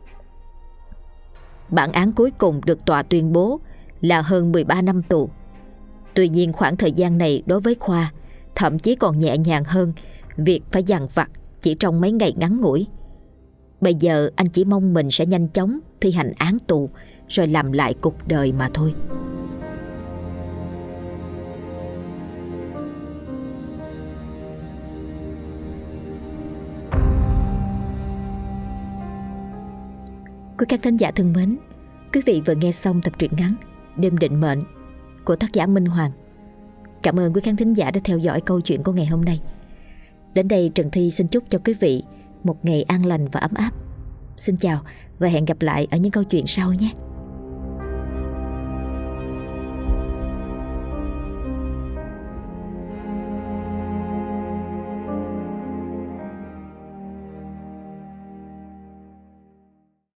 Bản án cuối cùng được tòa tuyên bố là hơn mười ba năm tù. Tuy nhiên khoảng thời gian này đối với Khoa thậm chí còn nhẹ nhàng hơn việc phải dằn vặt chỉ trong mấy ngày ngắn ngủi. Bây giờ anh chỉ mong mình sẽ nhanh chóng thi hành án tù rồi làm lại cuộc đời mà thôi. Quý các thính giả thân mến, quý vị vừa nghe xong tập truyện ngắn Đêm định mệnh của tác giả Minh Hoàng. Cảm ơn quý khán thính giả đã theo dõi câu chuyện của ngày hôm nay. Đến đây Trần Thi xin chúc cho quý vị một ngày an lành và ấm áp. Xin chào và hẹn gặp lại ở những câu chuyện sau nhé.